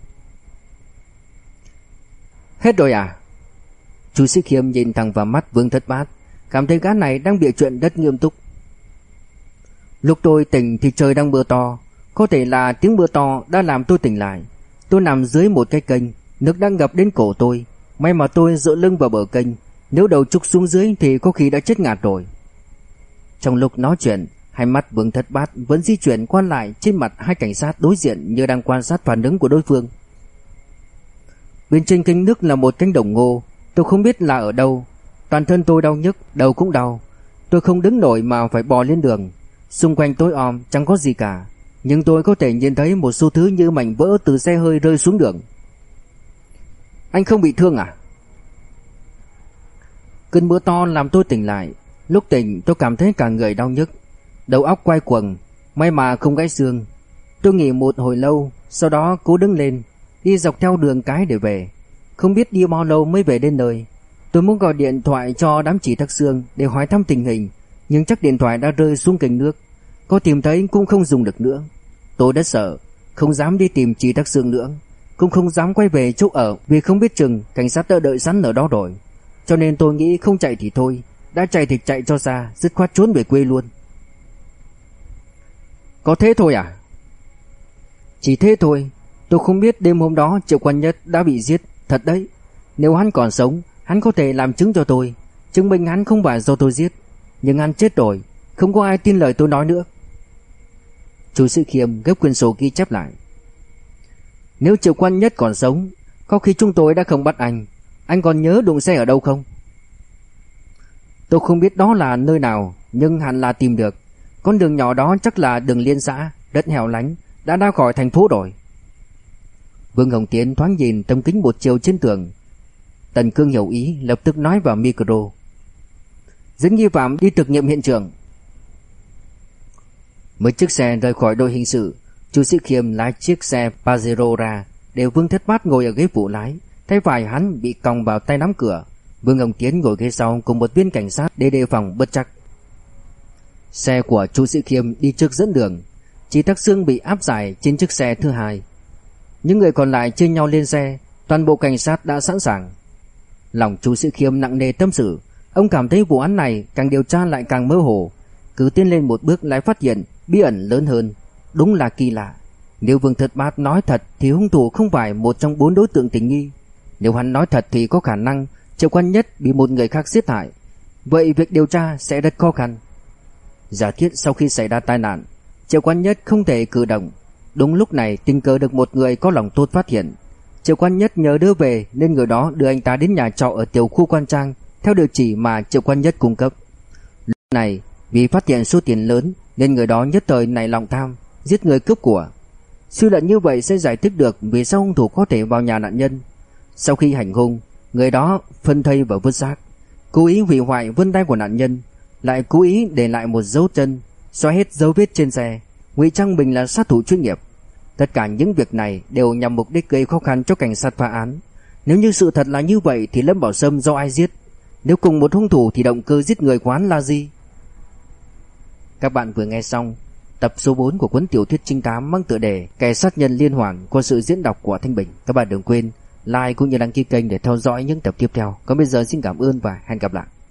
"Hết rồi à?" Chu Sĩ Khiêm nhìn thẳng vào mắt Vương Thất Bát, cảm thấy gã này đang bịa chuyện rất nghiêm túc. "Lúc tôi tỉnh thì trời đang mưa to, có thể là tiếng mưa to đã làm tôi tỉnh lại. Tôi nằm dưới một cái kênh, nước đang ngập đến cổ tôi, may mà tôi dựa lưng vào bờ kênh, nếu đầu trục xuống dưới thì có khi đã chết ngạt rồi." Trong lúc nói chuyện, hai mắt Vương Thất Bát vẫn di chuyển qua lại trên mặt hai cảnh sát đối diện như đang quan sát phản ứng của đối phương. "Bên trên kênh nước là một cánh đồng ngô, tôi không biết là ở đâu. Toàn thân tôi đau nhức, đầu cũng đau. Tôi không đứng nổi mà phải bò lên đường. Xung quanh tối om chẳng có gì cả, nhưng tôi có thể nhìn thấy một số thứ như mảnh vỡ từ xe hơi rơi xuống đường." "Anh không bị thương à?" "Cơn mưa to làm tôi tỉnh lại. Lúc tỉnh tôi cảm thấy cả người đau nhức, đầu óc quay cuồng, may mà không gãy xương. Tôi nghỉ một hồi lâu, sau đó cố đứng lên, đi dọc theo đường cái để về. Không biết đi bao lâu mới về đến nơi. Tôi muốn gọi điện thoại cho đám Chỉ Thác Sương để hỏi thăm tình hình, nhưng chắc điện thoại đã rơi xuống kênh nước, có tìm thấy cũng không dùng được nữa. Tôi đã sợ, không dám đi tìm Chỉ Thác Sương nữa, cũng không dám quay về chỗ ở vì không biết chừng cảnh sát đã đợi sẵn ở đó rồi. Cho nên tôi nghĩ không chạy thì thôi, đã chạy thì chạy cho xa, dứt khoát trốn về quê luôn." "Có thế thôi à?" "Chỉ thế thôi. Tôi không biết đêm hôm đó Triệu Quan Nhất đã bị giết, thật đấy. Nếu hắn còn sống, hắn có thể làm chứng cho tôi, chứng minh hắn không phải do tôi giết. Nhưng hắn chết rồi, không có ai tin lời tôi nói nữa." Chu Sĩ Khiêm gấp quyển sổ ghi chép lại. "Nếu Triệu Quan Nhất còn sống, có khi chúng tôi đã không bắt anh. Anh còn nhớ đụng xe ở đâu không?" "Tôi không biết đó là nơi nào, nhưng hẳn là tìm được. Con đường nhỏ đó chắc là đường liên xã, rất hẻo lánh, đã ra khỏi thành phố rồi." Vương Hồng Tiến thoáng nhìn tấm kính một chiều trên tường. Tần Cương hiểu ý, lập tức nói vào micro: "Dẫn nghi phạm đi thực nghiệm hiện trường." Mấy chiếc xe rời khỏi đội hình sự, Chu Sĩ Khiêm lái chiếc xe Pajero ra, để Vương Thất Bát ngồi ở ghế phụ lái, tay phải hắn bị còng vào tay nắm cửa. Vương Hồng Tiến ngồi ghế sau cùng một viên cảnh sát để đề phòng bất trắc. Xe của Chu Sĩ Khiêm đi trước dẫn đường, Chỉ Thác Sương bị áp giải trên chiếc xe thứ hai. Những người còn lại chia nhau lên xe, toàn bộ cảnh sát đã sẵn sàng. Lòng Chu Sĩ Khiêm nặng nề tâm sự, ông cảm thấy vụ án này càng điều tra lại càng mơ hồ, cứ tiến lên một bước lại phát hiện bí ẩn lớn hơn. Đúng là kỳ lạ. Nếu Vương Thất Bát nói thật thì hung thủ không phải một trong bốn đối tượng tình nghi. Nếu hắn nói thật thì có khả năng Triệu Quan Nhất bị một người khác giết hại. Vậy việc điều tra sẽ rất khó khăn. Giả thiết sau khi xảy ra tai nạn, Triệu Quan Nhất không thể cử động. Đúng lúc này tình cờ được một người có lòng tốt phát hiện. Triệu Quan Nhất nhớ đưa về nên người đó đưa anh ta đến nhà trọ ở tiểu khu Quan Trang theo địa chỉ mà Triệu Quan Nhất cung cấp. Lúc này vì phát hiện số tiền lớn nên người đó nhất thời nảy lòng tham, giết người cướp của. Suy luận như vậy sẽ giải thích được vì sao hung thủ có thể vào nhà nạn nhân. Sau khi hành hung, người đó phân thây và vứt xác, cố ý hủy hoại vân tay của nạn nhân, lại cố ý để lại một dấu chân, xóa hết dấu vết trên xe, ngụy trang mình là sát thủ chuyên nghiệp. Tất cả những việc này đều nhằm mục đích gây khó khăn cho cảnh sát phá án. Nếu như sự thật là như vậy thì Lâm Bảo Sâm do ai giết? Nếu cùng một hung thủ thì động cơ giết người của hắn là gì? Các bạn vừa nghe xong tập số bốn của cuốn tiểu thuyết trinh thám mang tựa đề Kẻ sát nhân liên hoàn qua sự diễn đọc của Thanh Bình. Các bạn đừng quên like cũng như đăng ký kênh để theo dõi những tập tiếp theo. Còn bây giờ xin cảm ơn và hẹn gặp lại.